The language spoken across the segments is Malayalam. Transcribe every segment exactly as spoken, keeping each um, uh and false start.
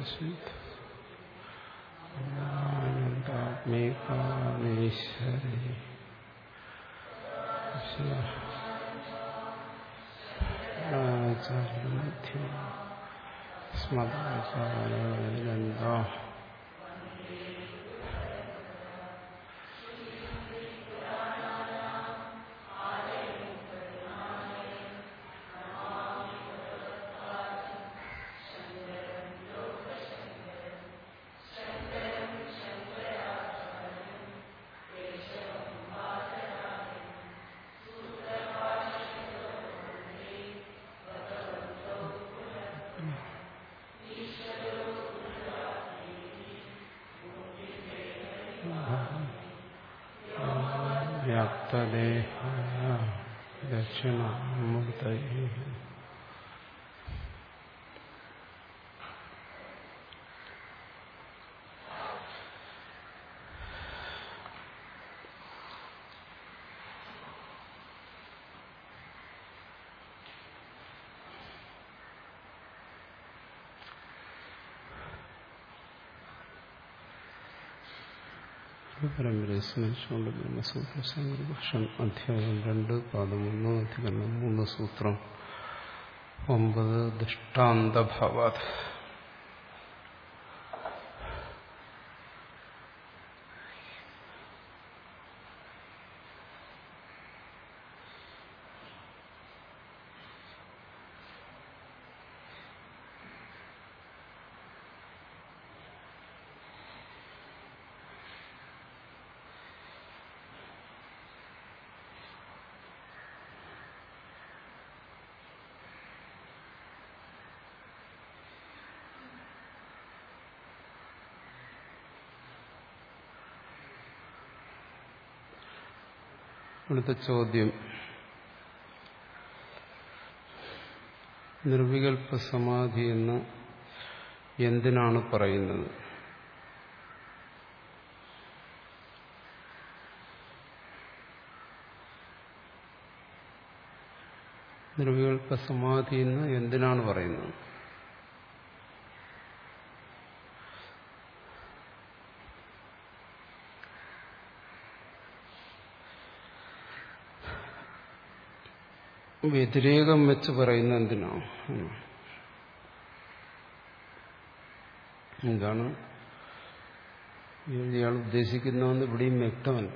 ആനന്ദാത്മേകാമേശ്വരി ആചാര്യമധ്യ സ്മദാചാര്യാനന്ദ വ്യാപ്തദേഹായ ദക്ഷിണാമൂർത്തയേ പരമ്പരയെ സ്മരിച്ചുകൊണ്ട് ബ്രഹ്മസൂത്ര സംഗ്രഹം അധ്യായം രണ്ട് പാദം ഒന്ന് അധികരണം മൂന്ന് സൂത്രം ഒമ്പത് ദൃഷ്ടാന്തഭാവാത്. അടുത്ത ചോദ്യം, നിർവികൽപ്പ സമാധി എന്ന് എന്തിനാണ് പറയുന്നത്? നിർവികൽപ്പ സമാധി എന്ന് എന്തിനാണ് പറയുന്നത്? വ്യതിരേകം വെച്ച് പറയുന്ന എന്തിനാണ്? എന്താണ് ഇയാൾ ഉദ്ദേശിക്കുന്നതെന്ന് ഇവിടെയും വ്യക്തമല്ല.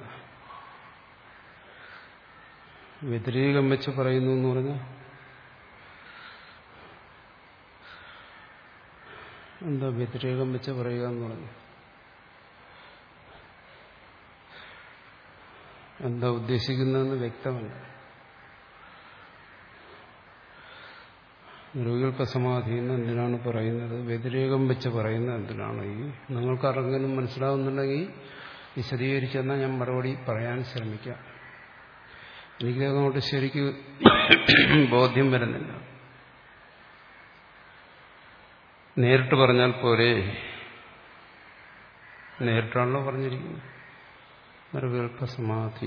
വ്യതിരേകം വെച്ച് പറയുന്നു എന്ന് പറഞ്ഞാൽ എന്താ വ്യതിരേകം വെച്ച് പറയുക എന്ന് പറഞ്ഞു? എന്താ ഉദ്ദേശിക്കുന്നതെന്ന് വ്യക്തമല്ല. നിർവികൽപ്പ സമാധി എന്ന് എന്തിനാണ് പറയുന്നത്? വ്യതിരേകം വെച്ച് പറയുന്നത് എന്തിനാണ്? ഈ നിങ്ങൾക്ക് ആർക്കെങ്കിലും മനസ്സിലാവുന്നുണ്ടെങ്കിൽ വിശദീകരിച്ചെന്നാൽ ഞാൻ മറുപടി പറയാൻ ശ്രമിക്കാം. എനിക്കതങ്ങോട്ട് ശരിക്ക് ബോധ്യം വരുന്നില്ല. നേരിട്ട് പറഞ്ഞാൽ പോരെ? നേരിട്ടാണല്ലോ പറഞ്ഞിരിക്കുന്നത്. നിർവികൽപ്പ സമാധി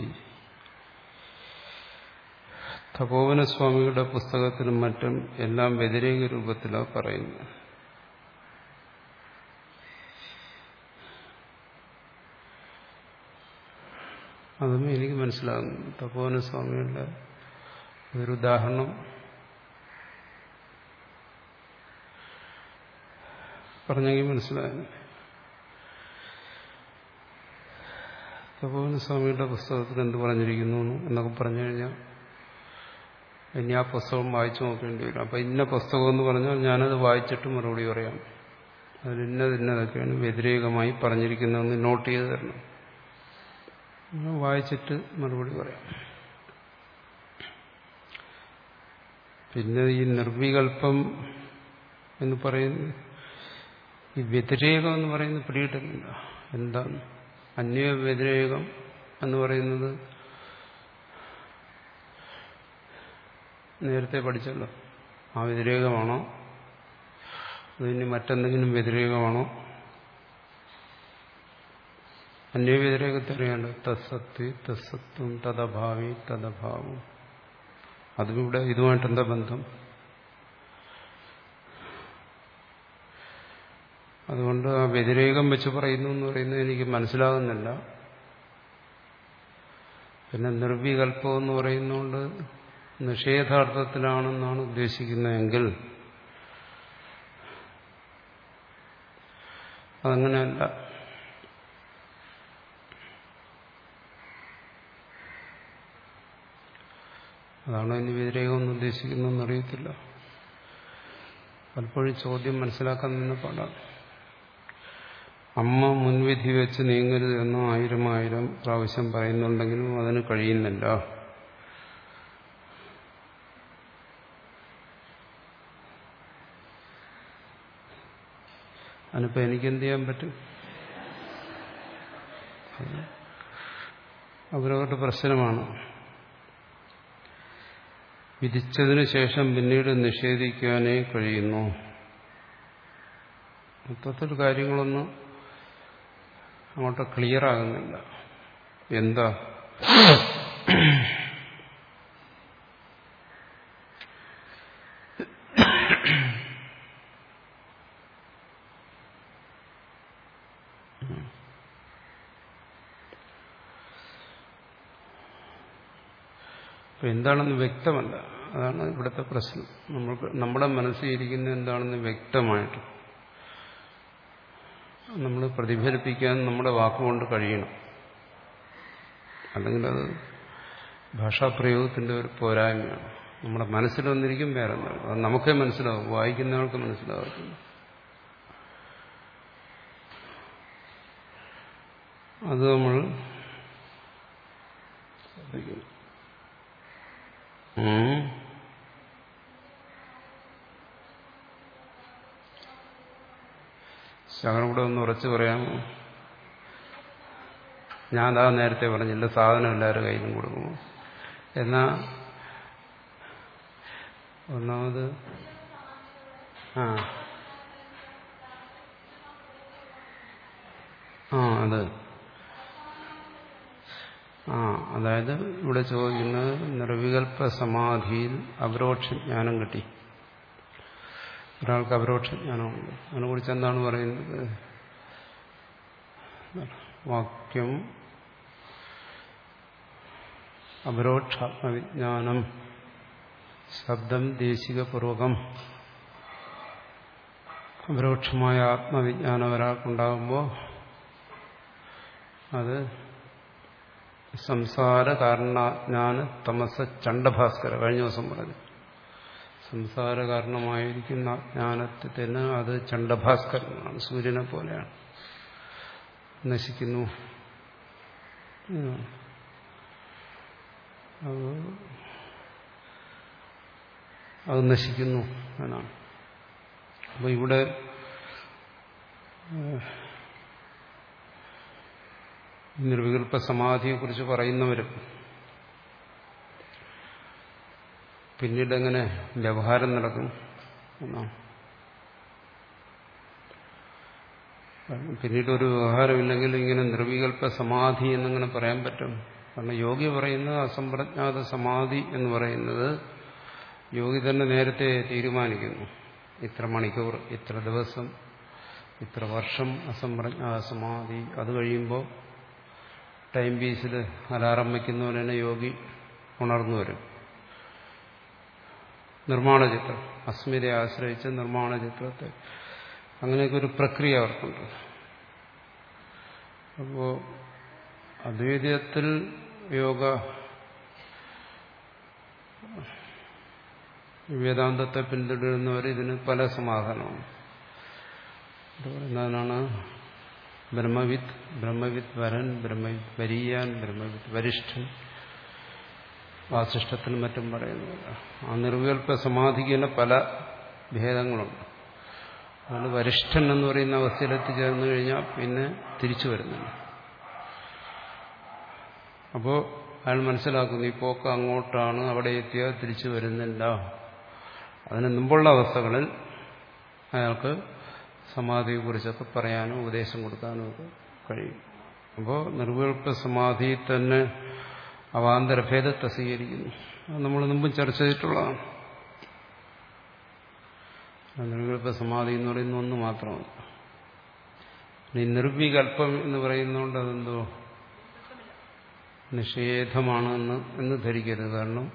തപോവനസ്വാമികളുടെ പുസ്തകത്തിലും മറ്റും എല്ലാം വ്യതിരേക രൂപത്തിലാണ് പറയുന്നത്. അതൊന്നും എനിക്ക് മനസ്സിലാകുന്നു. തപോവനസ്വാമികളുടെ ഒരു ഉദാഹരണം പറഞ്ഞെങ്കിൽ മനസ്സിലാകുന്നു. തപോവനസ്വാമിയുടെ പുസ്തകത്തിൽ എന്ത് പറഞ്ഞിരിക്കുന്നു എന്നൊക്കെ പറഞ്ഞു കഴിഞ്ഞാൽ ഇനി ആ പുസ്തകം വായിച്ചു നോക്കേണ്ടി വരും. അപ്പം ഇന്ന പുസ്തകം എന്ന് പറഞ്ഞാൽ ഞാനത് വായിച്ചിട്ട് മറുപടി പറയാം. അതിൽ ഇന്നത് ഇന്നതൊക്കെയാണ് വ്യതിരേകമായി പറഞ്ഞിരിക്കുന്നതെന്ന് നോട്ട് ചെയ്ത് തരണം. വായിച്ചിട്ട് മറുപടി പറയാം. പിന്നെ ഈ നിർവികൽപ്പം എന്ന് പറയുന്നത്, ഈ വ്യതിരേകം എന്ന് പറയുന്നത് പിടികിട്ടുന്നില്ല. എന്താണ് അന്വയ വ്യതിരേകം എന്ന് പറയുന്നത്? നേരത്തെ പഠിച്ചല്ലോ. ആ വ്യതിരേകമാണോ? അതിന് മറ്റെന്തെങ്കിലും വ്യതിരേകമാണോ? അന്വയ വ്യതിരേകത്തെ അറിയാണ്ട് തത്സത്ത് തത്സത്വം തദഭാവി തദഭാവം. അതുകൂടെ ഇതുമായിട്ടെന്താ ബന്ധം? അതുകൊണ്ട് ആ വ്യതിരേകം വെച്ച് പറയുന്നു എന്ന് പറയുന്നത് എനിക്ക് മനസ്സിലാകുന്നില്ല. പിന്നെ നിർവികൽപ്പം എന്ന് പറയുന്നതുകൊണ്ട് നിഷേധാർത്ഥത്തിലാണെന്നാണ് ഉദ്ദേശിക്കുന്നതെങ്കിൽ അതങ്ങനെയല്ല. അതാണ് ഇനി വ്യതിരേകം എന്ന് ഉദ്ദേശിക്കുന്നതെന്ന് അറിയത്തില്ല. പലപ്പോഴും ചോദ്യം മനസ്സിലാക്കാൻ നിന്ന് പാടാണ്. അമ്മ മുൻവിധി വെച്ച് നീങ്ങരുത് എന്ന് ആയിരം ആയിരം പ്രാവശ്യം പറയുന്നുണ്ടെങ്കിലും അതിന് കഴിയുന്നില്ല. അതിനിപ്പോൾ എനിക്കെന്ത് ചെയ്യാൻ പറ്റും? അവരവരുടെ പ്രശ്നമാണ്. വിധിച്ചതിന് ശേഷം പിന്നീട് നിഷേധിക്കാനേ കഴിയുന്നു. മൊത്തത്തിൽ കാര്യങ്ങളൊന്നും അങ്ങോട്ട് ക്ലിയർ ആകുന്നില്ല. എന്താ അപ്പൊ എന്താണെന്ന് വ്യക്തമല്ല. അതാണ് ഇവിടുത്തെ പ്രശ്നം. നമ്മൾക്ക് നമ്മുടെ മനസ്സിൽ ഇരിക്കുന്നത് എന്താണെന്ന് വ്യക്തമായിട്ട് നമ്മൾ പ്രതിഫലിപ്പിക്കാൻ നമ്മുടെ വാക്കുകൊണ്ട് കഴിയണം. അല്ലെങ്കിൽ അത് ഭാഷാപ്രയോഗത്തിന്റെ ഒരു പോരായ്മയാണ്. നമ്മുടെ മനസ്സിൽ വന്നിരിക്കും വേറെ എന്താണ്, അത് നമുക്കേ മനസ്സിലാവും, വായിക്കുന്നയാൾക്ക് മനസ്സിലാവത്തില്ല. അത് നമ്മൾ ശകലം കൂടെ ഒന്ന് ഉറച്ചു പറയാമോ? ഞാൻ അതാ നേരത്തെ പറഞ്ഞില്ല, സാധനം എല്ലാവരുടെ കയ്യിലും കൊടുക്കുമോ എന്നാ. ഒന്നാമത് ആ ആ അത് ആ അതായത് ഇവിടെ ചോദിക്കുന്നത് നിർവികൽപ്പ സമാധിയിൽ അപരോക്ഷ ജ്ഞാനം കിട്ടി. ഒരാൾക്ക് അപരോക്ഷ ജ്ഞാനമുണ്ട്. അതിനെക്കുറിച്ച് എന്താണ് പറയുന്നത്? വാക്യം അപരോക്ഷാത്മവിജ്ഞാനം ശബ്ദം ദേശികപൂർവകം. അപരോക്ഷമായ ആത്മവിജ്ഞാനം ഒരാൾക്കുണ്ടാകുമ്പോൾ അത് സംസാര കാരണജ്ഞാന തമസ ചണ്ഡഭാസ്കര കഴിഞ്ഞ ദിവസം പറഞ്ഞു. സംസാര കാരണമായിരിക്കുന്ന അജ്ഞാനത്തിന് അത് ചണ്ഡഭാസ്കരനാണ്, സൂര്യനെ പോലെയാണ്, നശിക്കുന്നു. അത് നശിക്കുന്നു എന്നാണ്. അപ്പോൾ ഇവിടെ നിർവികൽപ്പ സമാധിയെക്കുറിച്ച് പറയുന്നവരും പിന്നീട് എങ്ങനെ വ്യവഹാരം നടക്കും എന്നാണ്. പിന്നീട് ഒരു വ്യവഹാരമില്ലെങ്കിൽ ഇങ്ങനെ നിർവികൽപ്പ സമാധി എന്നിങ്ങനെ പറയാൻ പറ്റും. കാരണം യോഗി പറയുന്നത് അസംപ്രജ്ഞാത സമാധി എന്ന് പറയുന്നത് യോഗി തന്നെ നേരത്തെ തീരുമാനിക്കുന്നു. ഇത്ര മണിക്കൂർ, ഇത്ര ദിവസം, ഇത്ര വർഷം അസംപ്രജ്ഞാത സമാധി. അത് കഴിയുമ്പോൾ ടൈം പീസിൽ അലാറം വയ്ക്കുന്നവരെ തന്നെ യോഗി ഉണർന്നു വരും. നിർമ്മാണ ചിത്രം, അസ്മിതയെ ആശ്രയിച്ച് നിർമ്മാണ ചിത്രത്തെ, അങ്ങനെയൊക്കെ ഒരു പ്രക്രിയ അവർക്കുണ്ട്. അപ്പോൾ അദ്വൈതത്തിൽ യോഗ വേദാന്തത്തെ പിന്തുടരുന്നവർ ഇതിന് പല സമാധാനമാണ്. പറയുന്നതിനാണ് ബ്രഹ്മവിത്ത്, ബ്രഹ്മവിത്ത് വരൻ, ബ്രഹ്മവിത്ത് വരീയാൻ, ബ്രഹ്മവിത്ത് വരിഷ്ഠൻ, വാസിഷ്ഠത്തിനും മറ്റും പറയുന്നത്. ആ നിർവികൽപ്പ സമാധിക്ക് തന്നെ പല ഭേദങ്ങളുണ്ട്. അതുകൊണ്ട് വരിഷ്ഠൻ എന്ന് പറയുന്ന അവസ്ഥയിലെത്തിച്ചേർന്നു കഴിഞ്ഞാൽ പിന്നെ തിരിച്ചു വരുന്നില്ല. അപ്പോൾ അയാൾ മനസ്സിലാക്കുന്നു ഈ പോക്ക് അങ്ങോട്ടാണ്, അവിടെ എത്തിയാൽ തിരിച്ചു വരുന്നില്ല. അതിന് മുമ്പുള്ള അവസ്ഥകളിൽ അയാൾക്ക് സമാധിയെക്കുറിച്ചൊക്കെ പറയാനും ഉപദേശം കൊടുക്കാനും ഒക്കെ കഴിയും. അപ്പോൾ നിർവികൽപ്പ സമാധി തന്നെ അവാന്തരഭേദത്തെ സ്വീകരിക്കുന്നു. അത് നമ്മൾ മുമ്പും ചർച്ച ചെയ്തിട്ടുള്ളതാണ്. നിർവികൽപ്പ സമാധി എന്ന് പറയുന്ന ഒന്ന് മാത്രമാണ്. ഈ നിർവികൽപ്പം എന്ന് പറയുന്നതുകൊണ്ട് അതെന്തോ നിഷേധമാണെന്ന് എന്ന് ധരിക്കരുത്. കാരണം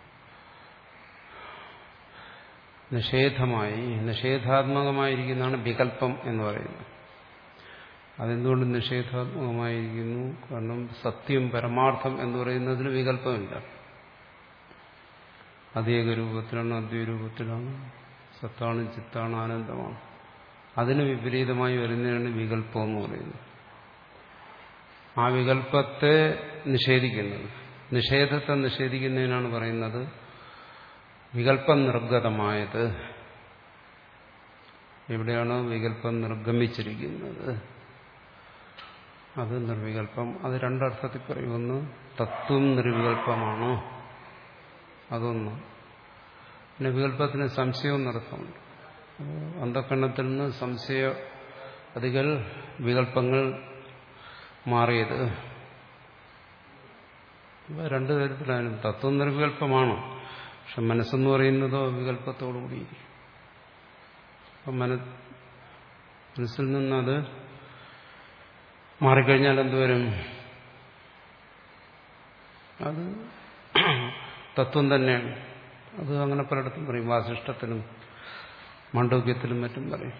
നിഷേധമായി നിഷേധാത്മകമായിരിക്കുന്നതാണ് വികല്പം എന്ന് പറയുന്നത്. അതെന്തുകൊണ്ട് നിഷേധാത്മകമായിരിക്കുന്നു? കാരണം സത്യം പരമാർത്ഥം എന്ന് പറയുന്നതിന് വികല്പമില്ല. അതേക രൂപത്തിലാണ്, അദ്വൈരൂപത്തിലാണ്, സത്താണ്, ചിത്താണ്, ആനന്ദമാണ്. അതിന് വിപരീതമായി വരുന്നതാണ് വികല്പം എന്ന് പറയുന്നത്. ആ വികല്പത്തെ നിഷേധിക്കുന്നത്, നിഷേധത്തെ നിഷേധിക്കുന്നതിനാണ് പറയുന്നത് വികല്പം നിർഗതമായത്. എവിടെയാണോ വികല്പം നിർഗമിച്ചിരിക്കുന്നത് അത് നിർവികല്പം. അത് രണ്ടർത്ഥത്തിൽ പറയും. ഒന്ന് തത്വം നിർവികല്പമാണോ, അതൊന്ന്. പിന്നെ വികല്പത്തിന് സംശയവും നടത്തുന്നുണ്ട്. അന്ധക്കരണത്തിൽ നിന്ന് സംശയ അധികൾ വികല്പങ്ങൾ മാറിയത്. രണ്ടു തരത്തിലായാലും തത്വം നിർവികല്പമാണ്. പക്ഷെ മനസ്സെന്ന് പറയുന്നതോ വികല്പത്തോടുകൂടി. അപ്പം മനസ്സിൽ നിന്നത് മാറിക്കഴിഞ്ഞാൽ എന്തുവരും? അത് തത്വം തന്നെയാണ്. അത് അങ്ങനെ പലയിടത്തും പറയും. വാസിഷ്ഠത്തിലും മാണ്ഡവ്യത്തിലും മറ്റും പറയും.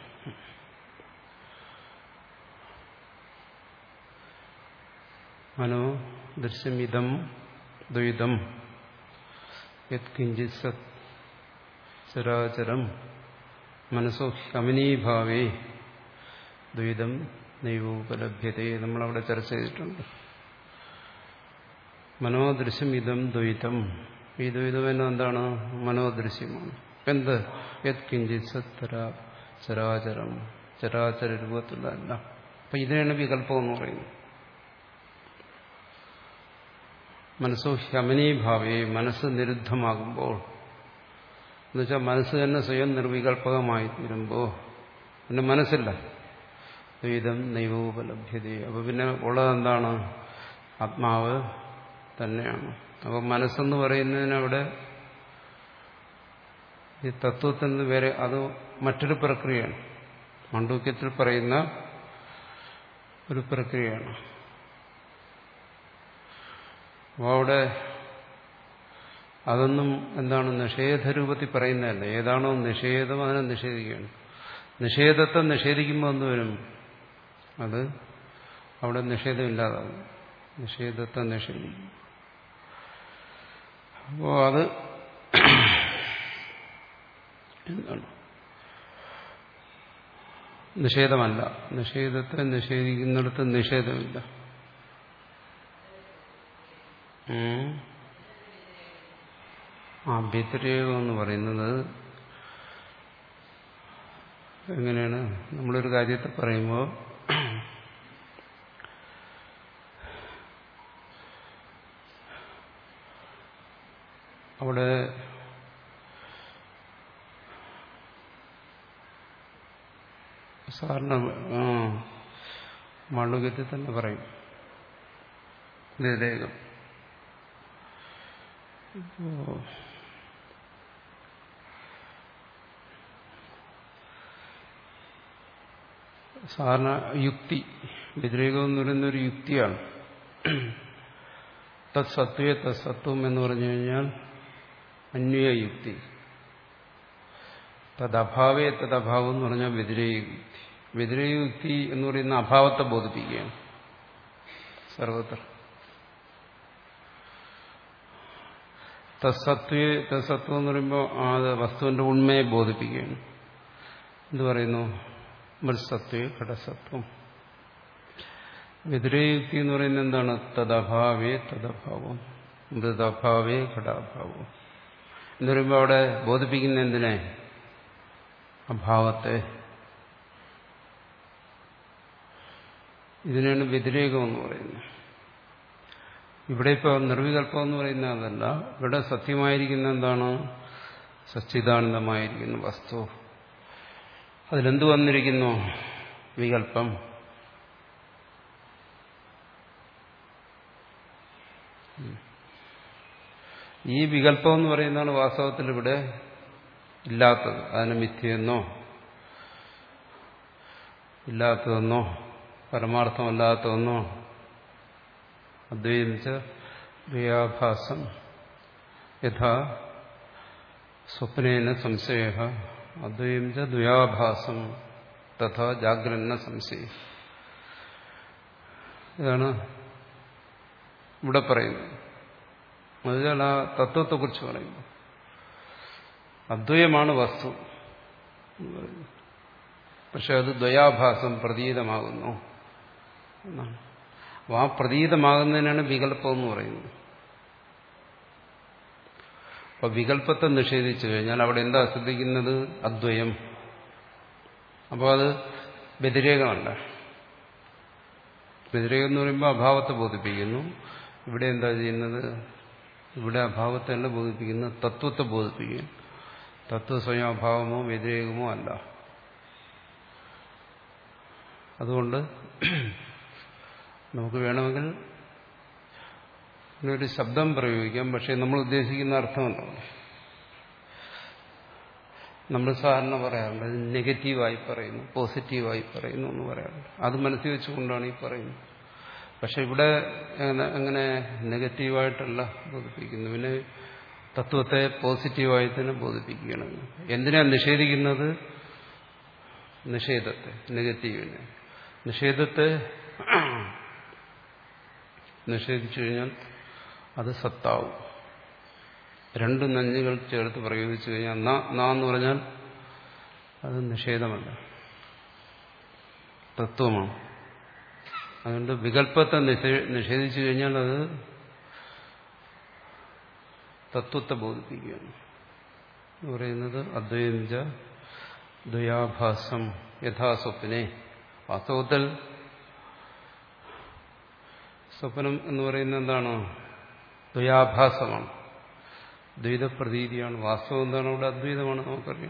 മനോ ദൃശ്യമിതം ദ്വൈതം യത്കിഞ്ചിത് സത് ചരാചരം മനസ്സോ ഹ്യമനീഭാവേ ദ്വൈതം നൈവോപലഭ്യതേ. നമ്മളവിടെ ചർച്ച ചെയ്തിട്ടുണ്ട്. മനോദൃശ്യം ഇതം ദ്വൈതം. ഈ ദ്വൈതം എന്താണ്? മനോദൃശ്യമാണ്. എന്ത്? യത്കിഞ്ചിത് സത് ചരാചരം, ചരാചര രൂപത്തിലല്ല. അപ്പൊ ഇതിനാണ് വികല്പം എന്ന് പറയുന്നത്. മനസ്സോ ഹ്യമനീഭാവേ, മനസ്സ് നിരുദ്ധമാകുമ്പോൾ, എന്നുവെച്ചാൽ മനസ്സ് തന്നെ സ്വയം നിർവികല്പകമായി തീരുമ്പോൾ പിന്നെ മനസ്സില്ല. ദ്വൈതം നൈവോപലഭ്യത. അപ്പൊ പിന്നെ ഉള്ളതെന്താണ്? ആത്മാവ് തന്നെയാണ്. അപ്പൊ മനസ്സെന്ന് പറയുന്നതിനവിടെ ഈ തത്വത്തിൽ നിന്ന് വേറെ അത് മറ്റൊരു പ്രക്രിയയാണ്. മാണ്ഡവ്യത്തിൽ പറയുന്ന ഒരു പ്രക്രിയയാണ്. അപ്പോൾ അവിടെ അതൊന്നും എന്താണ് നിഷേധരൂപത്തിൽ പറയുന്നതല്ല. ഏതാണോ നിഷേധം അതിനെ നിഷേധിക്കുകയാണ്. നിഷേധത്തെ നിഷേധിക്കുമ്പോൾ എന്ത് വരും? അത് അവിടെ നിഷേധമില്ലാതാകും. നിഷേധത്തെ നിഷേധിക്കും. അപ്പോൾ അത് എന്താണ്? നിഷേധമല്ല. നിഷേധത്തെ നിഷേധിക്കുന്നിടത്ത് നിഷേധമില്ല. ആ വ്യതിരേകം എന്ന് പറയുന്നത് എങ്ങനെയാണ്? നമ്മളൊരു കാര്യത്തെ പറയുമ്പോൾ അവിടെ സാധാരണ മാണ്ഡവ്യത്തിൽ തന്നെ പറയും വ്യതിരേകം. സാധാരണ യുക്തി, വ്യതിരേകം എന്ന് പറയുന്നൊരു യുക്തിയാണ്. തത് സത്വേ തത് സത്വം എന്ന് പറഞ്ഞു കഴിഞ്ഞാൽ അന്വയ യുക്തി. തദഭാവേ തദഭാവം എന്ന് പറഞ്ഞാൽ വ്യതിരേക യുക്തി. വ്യതിരേക യുക്തി എന്ന് പറയുന്ന അഭാവത്തെ ബോധിപ്പിക്കുകയാണ് സർവത്ര. തത്സത്വേ തത്സത്വം എന്ന് പറയുമ്പോൾ അത് വസ്തുവിന്റെ ഉണ്മയെ ബോധിപ്പിക്കുകയാണ്. എന്ത് പറയുന്നു? മൃത്സത്വേ ഘടസത്വം. വ്യതിരേയുക്തി എന്ന് പറയുന്നത് എന്താണ്? തദഭാവേ തദഭാവം, മൃതഭാവേ ഘടാഭാവം എന്ന് പറയുമ്പോൾ അവിടെ ബോധിപ്പിക്കുന്ന എന്തിനെ? അഭാവത്തെ. ഇതിനാണ് വ്യതിരേകം എന്ന് പറയുന്നത്. ഇവിടെ ഇപ്പോൾ നിർവികല്പം എന്ന് പറയുന്നത് അതല്ല. ഇവിടെ സത്യമായിരിക്കുന്ന എന്താണ്? സച്ചിദാനന്ദമായിരിക്കുന്ന വസ്തു. അതിലെന്ത് വന്നിരിക്കുന്നു? വികല്പം. ഈ വികല്പം എന്ന് പറയുന്നതാണ് വാസ്തവത്തിൽ ഇവിടെ ഇല്ലാത്തത്. അതിന് മിഥ്യയെന്നോ ഇല്ലാത്തതെന്നോ പരമാർത്ഥമല്ലാത്ത ഒന്നോ അദ്വൈതം ച ദ്വയാഭാസം യഥാ സ്വപ്നേന സംശയ അദ്വൈതം ച ദ്വയാഭാസം തഥാ ജാഗ്രന്ന സംശയം. ഇതാണ് ഇവിടെ പറയുന്നത്. എന്നുവെച്ചാൽ ആ തത്വത്തെക്കുറിച്ച് പറയുമ്പോൾ അദ്വയമാണ് വസ്തു എന്ന് പറയുന്നത്. പക്ഷെ അത് ദ്വയാഭാസം പ്രതീതമാകുന്നു എന്നാണ്. അപ്പോൾ ആ പ്രതീതമാകുന്നതിനാണ് വികല്പം എന്ന് പറയുന്നത്. അപ്പൊ വികല്പത്തെ നിഷേധിച്ചു കഴിഞ്ഞാൽ അവിടെ എന്താ ശ്രദ്ധിക്കുന്നത്? അദ്വയം. അപ്പോൾ അത് വ്യതിരേകമല്ല. വ്യതിരേകം എന്ന് പറയുമ്പോൾ അഭാവത്തെ ബോധിപ്പിക്കുന്നു. ഇവിടെ എന്താ ചെയ്യുന്നത്? ഇവിടെ അഭാവത്തെ അല്ല ബോധിപ്പിക്കുന്നത്, തത്വത്തെ ബോധിപ്പിക്കുന്നു. തത്വ സ്വയം അഭാവമോ വ്യതിരേകമോ അല്ല. അതുകൊണ്ട് നമുക്ക് വേണമെങ്കിൽ ഒരു ശബ്ദം പ്രയോഗിക്കാം. പക്ഷെ നമ്മൾ ഉദ്ദേശിക്കുന്ന അർത്ഥമല്ല. നമ്മൾ സാധാരണ പറയാറുണ്ട് നെഗറ്റീവായി പറയുന്നു, പോസിറ്റീവായി പറയുന്നു എന്ന് പറയാറുണ്ട്. അത് മനസ്സിൽ വെച്ചുകൊണ്ടാണ് ഈ പറയുന്നത്. പക്ഷെ ഇവിടെ അങ്ങനെ നെഗറ്റീവായിട്ടല്ല ബോധിപ്പിക്കുന്നു. പിന്നെ തത്വത്തെ പോസിറ്റീവായി തന്നെ ബോധിപ്പിക്കുകയാണ്. എന്തിനാണ് നിഷേധിക്കുന്നത്? നിഷേധത്തെ, നെഗറ്റീവിനെ. നിഷേധത്തെ നിഷേധിച്ചു കഴിഞ്ഞാൽ അത് സത്താവും. രണ്ട് നഞ്ഞുകൾ ചേർത്ത് പ്രയോഗിച്ചു കഴിഞ്ഞാൽ നാ എന്ന് പറഞ്ഞാൽ അത് നിഷേധമല്ല, തത്വമാണ്. അതുകൊണ്ട് വികല്പത്തെ നിഷേധിച്ചു കഴിഞ്ഞാൽ അത് തത്വത്തെ ബോധിപ്പിക്കുകയാണ്. എന്ന് പറയുന്നത് അദ്വൈതം ച ദ്വയാഭാസം യഥാസ്വപ്നെ. വാസ്തവത്തിൽ സ്വപ്നം എന്ന് പറയുന്നത് എന്താണ്? ദ്വയാഭാസമാണ്, ദ്വൈതപ്രതീതിയാണ്. വാസ്തവം എന്താണ്? അവിടെ അദ്വൈതമാണ്. നമുക്കറിയാം,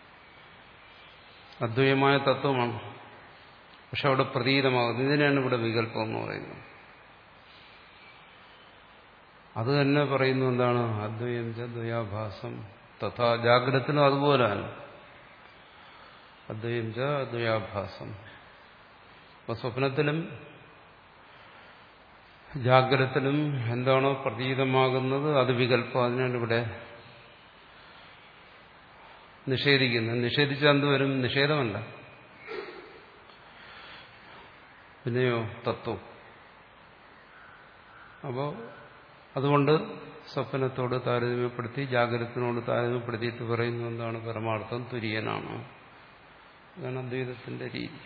അദ്വൈതമായ തത്വമാണ്. പക്ഷെ അവിടെ പ്രതീതമാകുന്നത്. ഇതിനാണ് ഇവിടെ വികല്പം എന്ന് പറയുന്നത്. അത് തന്നെ പറയുന്നു എന്താണ്? അദ്വൈതം ച ദ്വയാഭാസം തഥാ. ജാഗ്രതത്തിലും അതുപോലെയാണ്, അദ്വൈതം ച ദ്വയാഭാസം. അപ്പൊ സ്വപ്നത്തിലും ജാഗ്രതത്തിലും എന്താണോ പ്രതീതമാകുന്നത് അത് വികല്പം. അതിനാണ് ഇവിടെ നിഷേധിക്കുന്നത്. നിഷേധിച്ചാൽ എന്ത് വരും? നിഷേധമല്ല, പിന്നെയോ തത്വം. അപ്പോ അതുകൊണ്ട് സ്വപ്നത്തോട് താരതമ്യപ്പെടുത്തി ജാഗ്രതത്തിനോട് താരതമ്യപ്പെടുത്തിയിട്ട് പറയുന്നു എന്താണ്? പരമാർത്ഥം തുര്യനാണ്. ഇതാണ് അദ്വൈതത്തിന്റെ രീതി.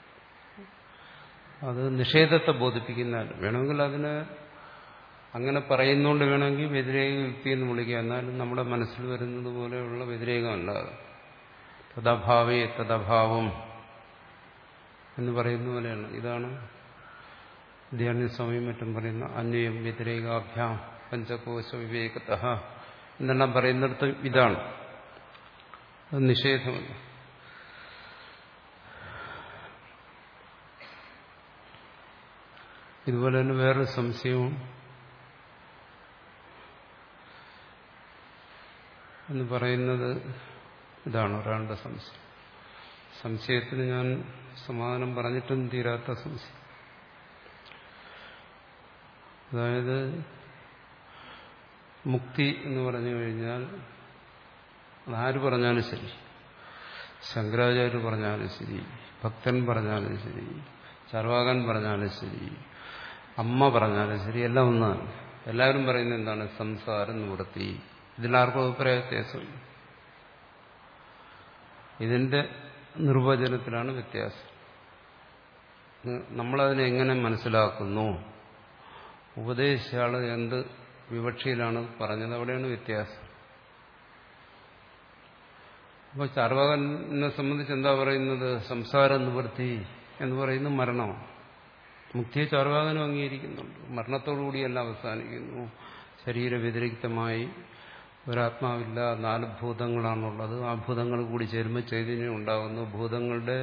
അത് നിഷേധത്തെ ബോധിപ്പിക്കുന്നതല്ല. വേണമെങ്കിൽ അതിന് അങ്ങനെ പറയുന്നോണ്ട് വേണമെങ്കിൽ വ്യതിരേക യുക്തി എന്ന് വിളിക്കുക. എന്നാലും നമ്മുടെ മനസ്സിൽ വരുന്നത് പോലെയുള്ള വ്യതിരേകമല്ല. തദഭാവേ തദഭാവം എന്ന് പറയുന്ന പോലെയാണ്. ഇതാണ് ധ്യാനസ്വാമിയും മറ്റും പറയുന്ന അന്വയം വ്യതിരേകാഭ്യാം പഞ്ചകോശ വിവേകതഃ എന്നെല്ലാം പറയുന്നിടത്ത് ഇതാണ്. അത് നിഷേധമല്ല. ഇതുപോലെ തന്നെ വേറൊരു സംശയവും എന്ന് പറയുന്നത് ഇതാണ് ഒരാളുടെ സംശയം. സംശയത്തിന് ഞാൻ സമാധാനം പറഞ്ഞിട്ടും തീരാത്ത സംശയം. അതായത് മുക്തി എന്ന് പറഞ്ഞു കഴിഞ്ഞാൽ അതാര് പറഞ്ഞാലും ശരി, ശങ്കരാചാര്യർ പറഞ്ഞാലും ശരി, ഭക്തൻ പറഞ്ഞാലും ശരി, ചർവാകൻ പറഞ്ഞാലും ശരി, അമ്മ പറഞ്ഞാലും ശരി, എല്ലാം ഒന്നാണ്. എല്ലാവരും പറയുന്നത് എന്താണ്? സംസാരം നിവൃത്തി. ഇതിലാർക്കും അഭിപ്രായ വ്യത്യാസമില്ല. ഇതിന്റെ നിർവചനത്തിലാണ് വ്യത്യാസം. നമ്മളതിനെ എങ്ങനെ മനസ്സിലാക്കുന്നു, ഉപദേശിച്ചാള് എന്ത് വിവക്ഷയിലാണ് പറഞ്ഞത്, അവിടെയാണ് വ്യത്യാസം. അപ്പോൾ ചാർവാകനെ സംബന്ധിച്ച് എന്താ പറയുന്നത്? സംസാര നിവൃത്തി എന്ന് പറയുന്നത് മരണമാണ്. മുക്തിയെ ചാർവാകനും അംഗീകരിക്കുന്നുണ്ട്. മരണത്തോടുകൂടിയെല്ലാം അവസാനിക്കുന്നു. ശരീരവ്യതിരിക്തമായി ഒരാത്മാവില്ല, നാല് ഭൂതങ്ങളാണുള്ളത്. ആ ഭൂതങ്ങൾ കൂടി ചേരുമ്പോൾ ചൈതന്യം ഉണ്ടാകുന്നു. ഭൂതങ്ങളുടെ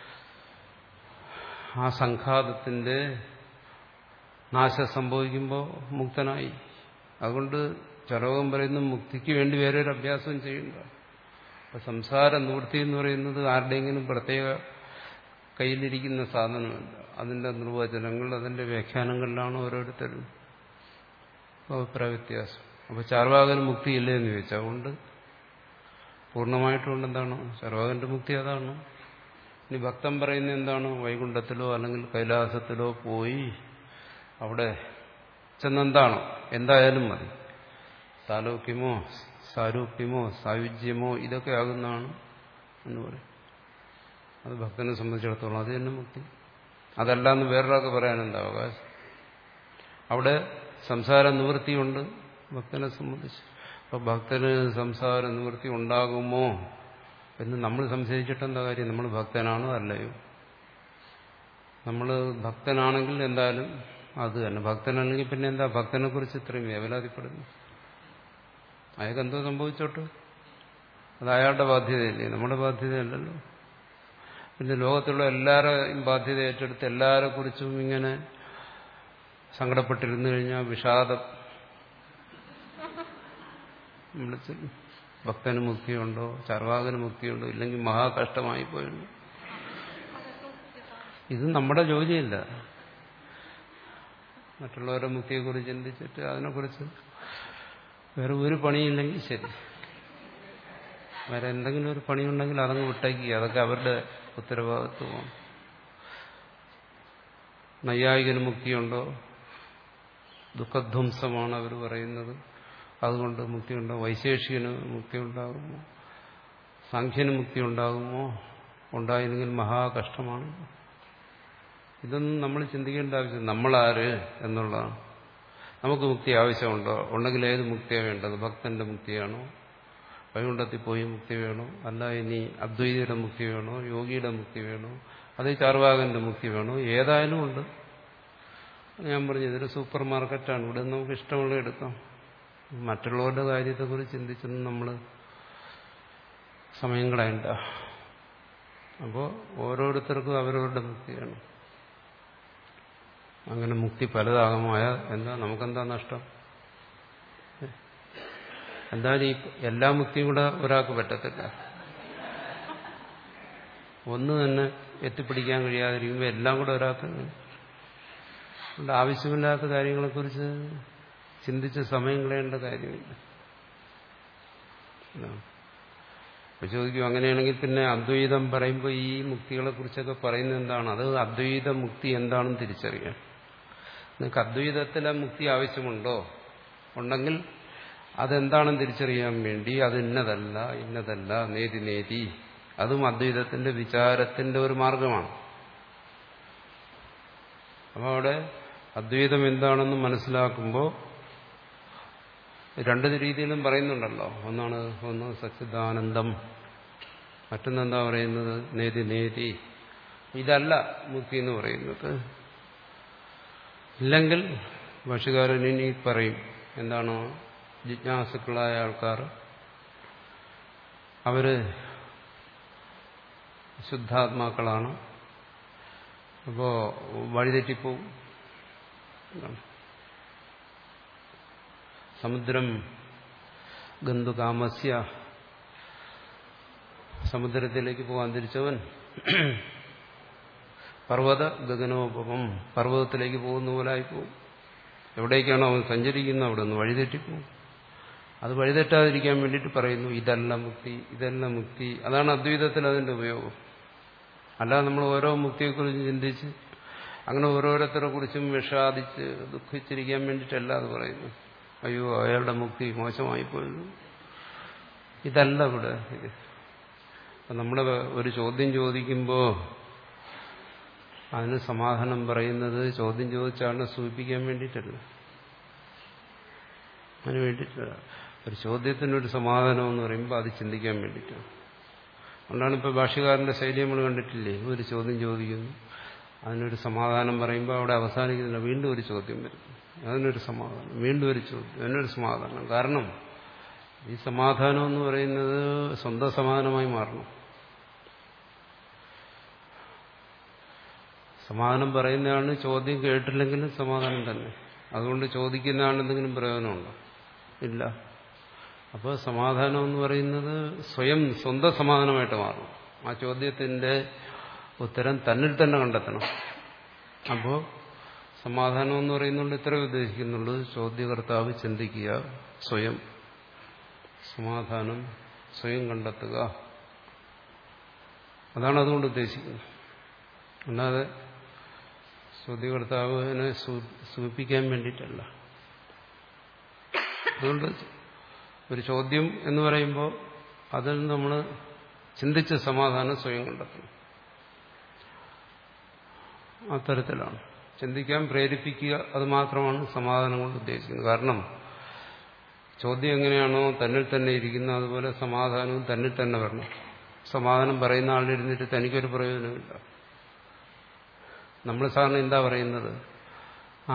ആ സംഘാതത്തിന്റെ നാശം സംഭവിക്കുമ്പോൾ മുക്തനായി. അതുകൊണ്ട് ചരവകം പറയുന്നു മുക്തിക്ക് വേണ്ടി വേറെ ഒരു അഭ്യാസം ചെയ്യണ്ട. അപ്പൊ സംസാര നിവൃത്തി എന്ന് പറയുന്നത് ആരുടെയെങ്കിലും പ്രത്യേക കയ്യിലിരിക്കുന്ന സാധനമല്ല. അതിന്റെ നിർവചനങ്ങൾ അതിന്റെ വ്യാഖ്യാനങ്ങളിലാണ് ഓരോരുത്തരും അഭിപ്രായ വ്യത്യാസം. അപ്പൊ ചാർവാകന് മുക്തിയില്ലേ എന്ന് ചോദിച്ചാൽ ഉണ്ട്, പൂർണ്ണമായിട്ടുകൊണ്ട്. എന്താണ് ചാർവാകന്റെ മുക്തി? അതാണ്. ഇനി ഭക്തൻ പറയുന്നത് എന്താണ്? വൈകുണ്ഠത്തിലോ അല്ലെങ്കിൽ കൈലാസത്തിലോ പോയി അവിടെ ചെന്നെന്താണോ എന്തായാലും മതി, സാലോക്യമോ സാരൂപ്യമോ സായുജ്യമോ ഇതൊക്കെ ആകുന്നതാണ് എന്ന് പറയും. അത് ഭക്തനെ സംബന്ധിച്ചിടത്തോളം അത് തന്നെ മുക്തി. അതല്ല എന്ന് വേറൊരാൾക്ക് പറയാൻ എന്താ അവകാശം? അവിടെ സംസാര നിവൃത്തിയുണ്ട് ഭക്തനെ സംബന്ധിച്ച്. അപ്പൊ ഭക്തന് സംസാര നിവൃത്തി ഉണ്ടാകുമോ എന്ന് നമ്മൾ സംശയിച്ചിട്ടെന്താ കാര്യം? നമ്മൾ ഭക്തനാണോ അല്ലയോ? നമ്മൾ ഭക്തനാണെങ്കിൽ എന്തായാലും അത് തന്നെ. ഭക്തനല്ലെങ്കിൽ പിന്നെ എന്താ ഭക്തനെ കുറിച്ച് ഇത്രയും വേവലാതിപ്പെടുന്നു? അയാൾക്ക് എന്തോ സംഭവിച്ചോട്ട്, അത് അയാളുടെ ബാധ്യതയല്ലേ, നമ്മുടെ ബാധ്യതയല്ലല്ലോ. പിന്നെ ലോകത്തുള്ള എല്ലാവരെയും ബാധ്യത ഏറ്റെടുത്ത് എല്ലാവരെ കുറിച്ചും ഇങ്ങനെ സങ്കടപ്പെട്ടിരുന്നു കഴിഞ്ഞാൽ വിഷാദം വിളിച്ച് ഭക്തന് മുക്തിയുണ്ടോ, ചർവാകന് മുക്തിയുണ്ടോ, ഇല്ലെങ്കിൽ മഹാകഷ്ടമായി പോയുണ്ടോ? ഇത് നമ്മുടെ ജോലിയല്ല. മറ്റുള്ളവരുടെ മുക്തിയെക്കുറിച്ച് ചിന്തിച്ചിട്ട് അതിനെക്കുറിച്ച് വേറെ ഒരു പണിയില്ലെങ്കിൽ ശരി, വേറെ എന്തെങ്കിലും ഒരു പണിയുണ്ടെങ്കിൽ അതങ്ങ് വിട്ടേക്കുക. അതൊക്കെ അവരുടെ ഉത്തരവാദിത്വമാണ്. നൈയായികന് മുക്തിയുണ്ടോ? ദുഃഖധ്വംസമാണ് അവർ പറയുന്നത്, അതുകൊണ്ട് മുക്തിയുണ്ടോ? വൈശേഷികന് മുക്തി ഉണ്ടാകുമോ? സാഖ്യന് മുക്തി ഉണ്ടാകുമോ? ഉണ്ടായില്ലെങ്കിൽ മഹാകഷ്ടമാണ്. ഇതൊന്നും നമ്മൾ ചിന്തിക്കേണ്ട ആവശ്യം. നമ്മളാര് എന്നുള്ളതാണ്. നമുക്ക് മുക്തി ആവശ്യമുണ്ടോ? ഉണ്ടെങ്കിൽ ഏത് മുക്തിയാണ് വേണ്ടത്? ഭക്തന്റെ മുക്തിയാണോ? വൈകുണ്ഠത്തിൽ പോയി മുക്തി വേണോ? അല്ല ഇനി അദ്വൈതിയുടെ മുക്തി വേണോ? യോഗിയുടെ മുക്തി വേണോ? അതേ ചാർവാകന്റെ മുക്തി വേണോ? ഏതായാലും ഉണ്ട്. ഞാൻ പറഞ്ഞു ഇതൊരു സൂപ്പർ മാർക്കറ്റാണ്, ഇവിടെ നമുക്ക് ഇഷ്ടമുള്ള എടുക്കാം. മറ്റുള്ളവരുടെ കാര്യത്തെക്കുറിച്ച് ചിന്തിച്ചൊന്നും നമ്മൾ സമയം കളയണ്ട. അപ്പോൾ ഓരോരുത്തർക്കും അവരവരുടെ മുക്തിയാണ്. അങ്ങനെ മുക്തി പലതാകമായ എന്താ നമുക്കെന്താ നഷ്ടം? എന്തായാലും ഈ എല്ലാ മുക്തിയും കൂടെ ഒരാൾക്ക് പറ്റത്തില്ല. ഒന്ന് തന്നെ എത്തിപ്പിടിക്കാൻ കഴിയാതിരിക്കുമ്പോൾ എല്ലാം കൂടെ ഒരാൾക്ക് ആവശ്യമില്ലാത്ത കാര്യങ്ങളെക്കുറിച്ച് ചിന്തിച്ച് സമയം കളയേണ്ട കാര്യമില്ല. അപ്പൊ ചോദിക്കും, അങ്ങനെയാണെങ്കിൽ പിന്നെ അദ്വൈതം പറയുമ്പോൾ ഈ മുക്തികളെ കുറിച്ചൊക്കെ പറയുന്നത് എന്താണ്? അത് അദ്വൈത മുക്തി എന്താണെന്ന് തിരിച്ചറിയാൻ. നിങ്ങൾക്ക് അദ്വൈതത്തിലെ മുക്തി ആവശ്യമുണ്ടോ? ഉണ്ടെങ്കിൽ അതെന്താണെന്ന് തിരിച്ചറിയാൻ വേണ്ടി അത് ഇന്നതല്ല ഇന്നതല്ല നേതി നേതി, അതും അദ്വൈതത്തിന്റെ വിചാരത്തിന്റെ ഒരു മാർഗമാണ്. അപ്പോൾ അവിടെ അദ്വൈതം എന്താണെന്ന് മനസ്സിലാക്കുമ്പോൾ രണ്ട് രീതിയിലും പറയുന്നുണ്ടല്ലോ. ഒന്നാണ് ഒന്ന് സച്ചിദാനന്ദം, മറ്റൊന്നെന്താ പറയുന്നത് നേതി നേതി. ഇതല്ല മുക്തി എന്ന് പറയുന്നത്. ഇല്ലെങ്കിൽ ഭാഷ്യകാരൻ ഇനി പറയും എന്താണ്, ജിജ്ഞാസുക്കളായ ആൾക്കാർ അവര് ശുദ്ധാത്മാക്കളാണ്, അപ്പോ വഴിതെറ്റിപ്പോവും. സമുദ്രം ഗന്ധുകാമസ്യ, സമുദ്രത്തിലേക്ക് പോകാൻ തിരിച്ചവൻ പർവ്വത ഗഗനോപമം, പർവ്വതത്തിലേക്ക് പോകുന്ന പോലായിപ്പോവും. എവിടേക്കാണോ അവൻ സഞ്ചരിക്കുന്നത് അവിടെ നിന്ന് വഴിതെറ്റിപ്പോവും. അത് വഴിതെറ്റാതിരിക്കാൻ വേണ്ടിയിട്ട് പറയുന്നു ഇതല്ല മുക്തി ഇതല്ല മുക്തി. അതാണ് അദ്വൈതത്തിൽ അതിന്റെ ഉപയോഗം. അല്ലാതെ നമ്മൾ ഓരോ മുക്തിയെക്കുറിച്ചും ചിന്തിച്ച് അങ്ങനെ ഓരോരുത്തരെ കുറിച്ചും വിഷാദിച്ച് ദുഃഖിച്ചിരിക്കാൻ വേണ്ടിയിട്ടല്ല അത് പറയുന്നു. അയ്യോ അയാളുടെ മുക്തി മോശമായി പോയിരുന്നു, ഇതല്ല ഇവിടെ. നമ്മൾ ഒരു ചോദ്യം ചോദിക്കുമ്പോൾ അതിന് സമാധാനം പറയുന്നത് ചോദ്യം ചോദിച്ചാണ് സൂചിപ്പിക്കാൻ വേണ്ടിയിട്ടല്ല, അതിന് വേണ്ടിയിട്ടല്ല. ഒരു ചോദ്യത്തിനൊരു സമാധാനം എന്ന് പറയുമ്പോൾ അത് ചിന്തിക്കാൻ വേണ്ടിയിട്ടാണ്. അതുകൊണ്ടാണ് ഇപ്പോൾ ഭാഷ്യകാരന്റെ ശൈലി നമ്മൾ കണ്ടിട്ടില്ലേ, ഒരു ചോദ്യം ചോദിക്കുന്നു, അതിനൊരു സമാധാനം പറയുമ്പോൾ അവിടെ അവസാനിക്കുന്നില്ല, വീണ്ടും ഒരു ചോദ്യം വരും, അതിനൊരു സമാധാനം, വീണ്ടും ഒരു ചോദ്യം, അതിനൊരു സമാധാനം. കാരണം ഈ സമാധാനം എന്ന് പറയുന്നത് സ്വന്തം സമാധാനമായി മാറണം. സമാധാനം പറയുന്നതാണ് ചോദ്യം കേട്ടില്ലെങ്കിലും സമാധാനം തന്നെ. അതുകൊണ്ട് ചോദിക്കുന്നതാണ് എന്തെങ്കിലും പ്രയോജനമുണ്ടോ? ഇല്ല. അപ്പോൾ സമാധാനം എന്ന് പറയുന്നത് സ്വയം സ്വന്തം സമാധാനമായിട്ട് മാറണം. ആ ചോദ്യത്തിന്റെ ഉത്തരം തന്നിൽ തന്നെ കണ്ടെത്തണം. അപ്പോൾ സമാധാനം എന്ന് പറയുന്നുണ്ട് ഇത്ര ഉദ്ദേശിക്കുന്നുള്ളൂ. ചോദ്യകർത്താവ് ചിന്തിക്കുക, സ്വയം സമാധാനം സ്വയം കണ്ടെത്തുക, അതാണ് അതുകൊണ്ട് ഉദ്ദേശിക്കുന്നത്. അല്ലാതെ ചോദ്യകർത്താവിനെ സൂചിപ്പിക്കാൻ വേണ്ടിയിട്ടല്ല. അതുകൊണ്ട് ഒരു ചോദ്യം എന്ന് പറയുമ്പോൾ അതിൽ നമ്മൾ ചിന്തിച്ച സമാധാനം സ്വയം കണ്ടെത്തണം. അത്തരത്തിലാണ് ചിന്തിക്കാൻ പ്രേരിപ്പിക്കുക. അത് മാത്രമാണ് സമാധാനം കൊണ്ട് ഉദ്ദേശിക്കുന്നത്. കാരണം ചോദ്യം എങ്ങനെയാണോ തന്നിൽ തന്നെ ഇരിക്കുന്നത്, അതുപോലെ സമാധാനവും തന്നിൽ തന്നെ വരണം. സമാധാനം പറയുന്ന ആളിരുന്നിട്ട് തനിക്കൊരു പ്രയോജനമില്ല. നമ്മൾ സാറിന് എന്താ പറയുന്നത്? ആ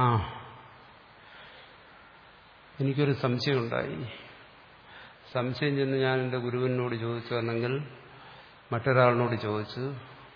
എനിക്കൊരു സംശയമുണ്ടായി. സംശയം ചെന്ന് ഞാൻ എൻ്റെ ഗുരുവിനോട് ചോദിച്ചു, അല്ലെങ്കിൽ മറ്റൊരാളിനോട് ചോദിച്ചു.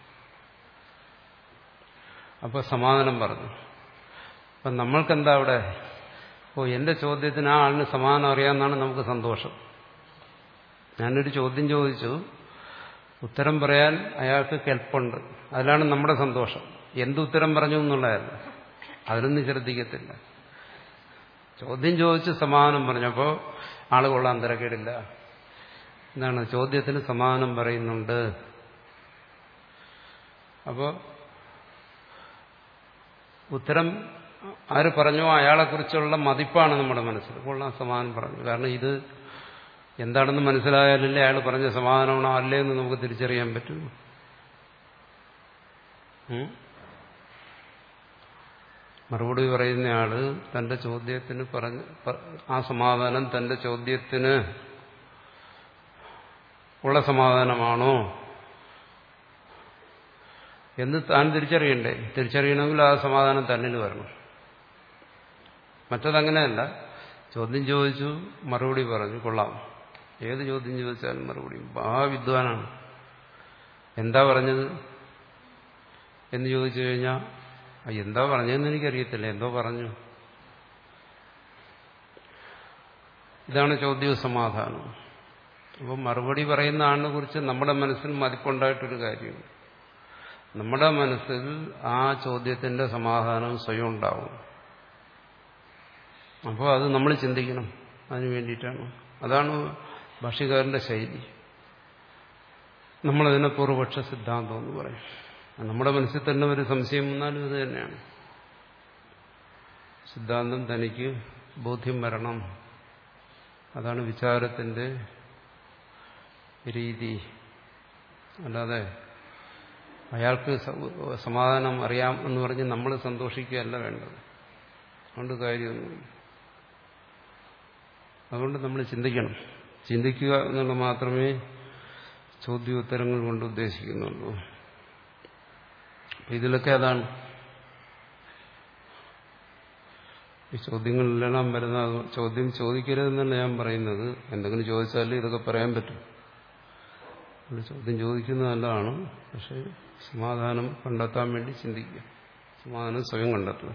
അപ്പോൾ സമാധാനം പറഞ്ഞു. അപ്പം നമ്മൾക്കെന്താ അവിടെ? ഓ, എൻ്റെ ചോദ്യത്തിന് ആ ആളിന് സമാധാനം അറിയാമെന്നാണ് നമുക്ക് സന്തോഷം. ഞാനൊരു ചോദ്യം ചോദിച്ചു, ഉത്തരം പറയാൻ അയാൾക്ക് കെൽപ്പുണ്ട്, അതിലാണ് നമ്മുടെ സന്തോഷം. എന്തുത്തരം പറഞ്ഞു എന്നുള്ളതല്ല, അതിലൊന്നും ശ്രദ്ധിക്കത്തില്ല. ചോദ്യം ചോദിച്ച് സമാധാനം പറഞ്ഞപ്പോൾ ആള് കൊള്ളാൻ തിരക്കേടില്ല. എന്താണ്? ചോദ്യത്തിന് സമാധാനം പറയുന്നുണ്ട്. അപ്പോൾ ഉത്തരം ആര് പറഞ്ഞോ അയാളെക്കുറിച്ചുള്ള മതിപ്പാണ് നമ്മുടെ മനസ്സിൽ. കൊള്ളാൻ സമാധാനം പറഞ്ഞു. കാരണം ഇത് എന്താണെന്ന് മനസ്സിലായാലല്ലേ അയാൾ പറഞ്ഞ സമാധാനമാണോ അല്ലേ എന്ന് നമുക്ക് തിരിച്ചറിയാൻ പറ്റും. മറുപടി പറയുന്നയാള് തന്റെ ചോദ്യത്തിന് പറഞ്ഞ ആ സമാധാനം തന്റെ ചോദ്യത്തിന് ഉള്ള സമാധാനമാണോ എന്ന് താൻ തിരിച്ചറിയണ്ടേ? തിരിച്ചറിയണമെങ്കിൽ ആ സമാധാനം തന്നിൽ വരണം. മറ്റതങ്ങനെയല്ല. ചോദ്യം ചോദിച്ചു, മറുപടി പറഞ്ഞു, കൊള്ളാം. ഏത് ചോദ്യം ചോദിച്ചാലും മറുപടി. ആ വിദ്വാനാണ്. എന്താ പറഞ്ഞത് എന്ന് ചോദിച്ചു കഴിഞ്ഞാൽ എന്താ പറഞ്ഞതെന്ന് എനിക്കറിയത്തില്ല, എന്തോ പറഞ്ഞു. ഇതാണ് ചോദ്യവും സമാധാനം. അപ്പം മറുപടി പറയുന്ന ആളിനെ കുറിച്ച് നമ്മുടെ മനസ്സിൽ മതിപ്പുണ്ടായിട്ടൊരു കാര്യം. നമ്മുടെ മനസ്സിൽ ആ ചോദ്യത്തിന്റെ സമാധാനം സ്വയം ഉണ്ടാവും. അപ്പോൾ അത് നമ്മൾ ചിന്തിക്കണം. അതിനു വേണ്ടിയിട്ടാണ്. അതാണ് ഭാഷ്യകാരന്റെ ശൈലി. നമ്മളതിനെ പൂർവപക്ഷ സിദ്ധാന്തം എന്ന് പറയും. നമ്മുടെ മനസ്സിൽ തന്നെ ഒരു സംശയം വന്നാലും ഇത് തന്നെയാണ്. സിദ്ധാന്തം തനിക്ക് ബോധ്യം വരണം. അതാണ് വിചാരത്തിന്റെ രീതി. അല്ലാതെ അയാൾക്ക് സമാധാനം അറിയാം എന്ന് പറഞ്ഞ് നമ്മൾ സന്തോഷിക്കുകയല്ല വേണ്ടത്. അതുകൊണ്ട് കാര്യമൊന്നുമില്ല. അതുകൊണ്ട് നമ്മൾ ചിന്തിക്കണം. ചിന്തിക്കുക എന്നുള്ളത് മാത്രമേ ചോദ്യോത്തരങ്ങൾ കൊണ്ട് ഉദ്ദേശിക്കുന്നുള്ളൂ. ഇതിലൊക്കെ അതാണ്. ഈ ചോദ്യങ്ങളിലെല്ലാം വരുന്ന ചോദ്യം ചോദിക്കരുതെന്നല്ല ഞാൻ പറയുന്നത്. എന്തെങ്കിലും ചോദിച്ചാൽ ഇതൊക്കെ പറയാൻ പറ്റും. ചോദ്യം ചോദിക്കുന്നത് നല്ലതാണ്. പക്ഷെ സമാധാനം കണ്ടെത്താൻ വേണ്ടി ചിന്തിക്കുക. സമാധാനം സ്വയം കണ്ടെത്തുക.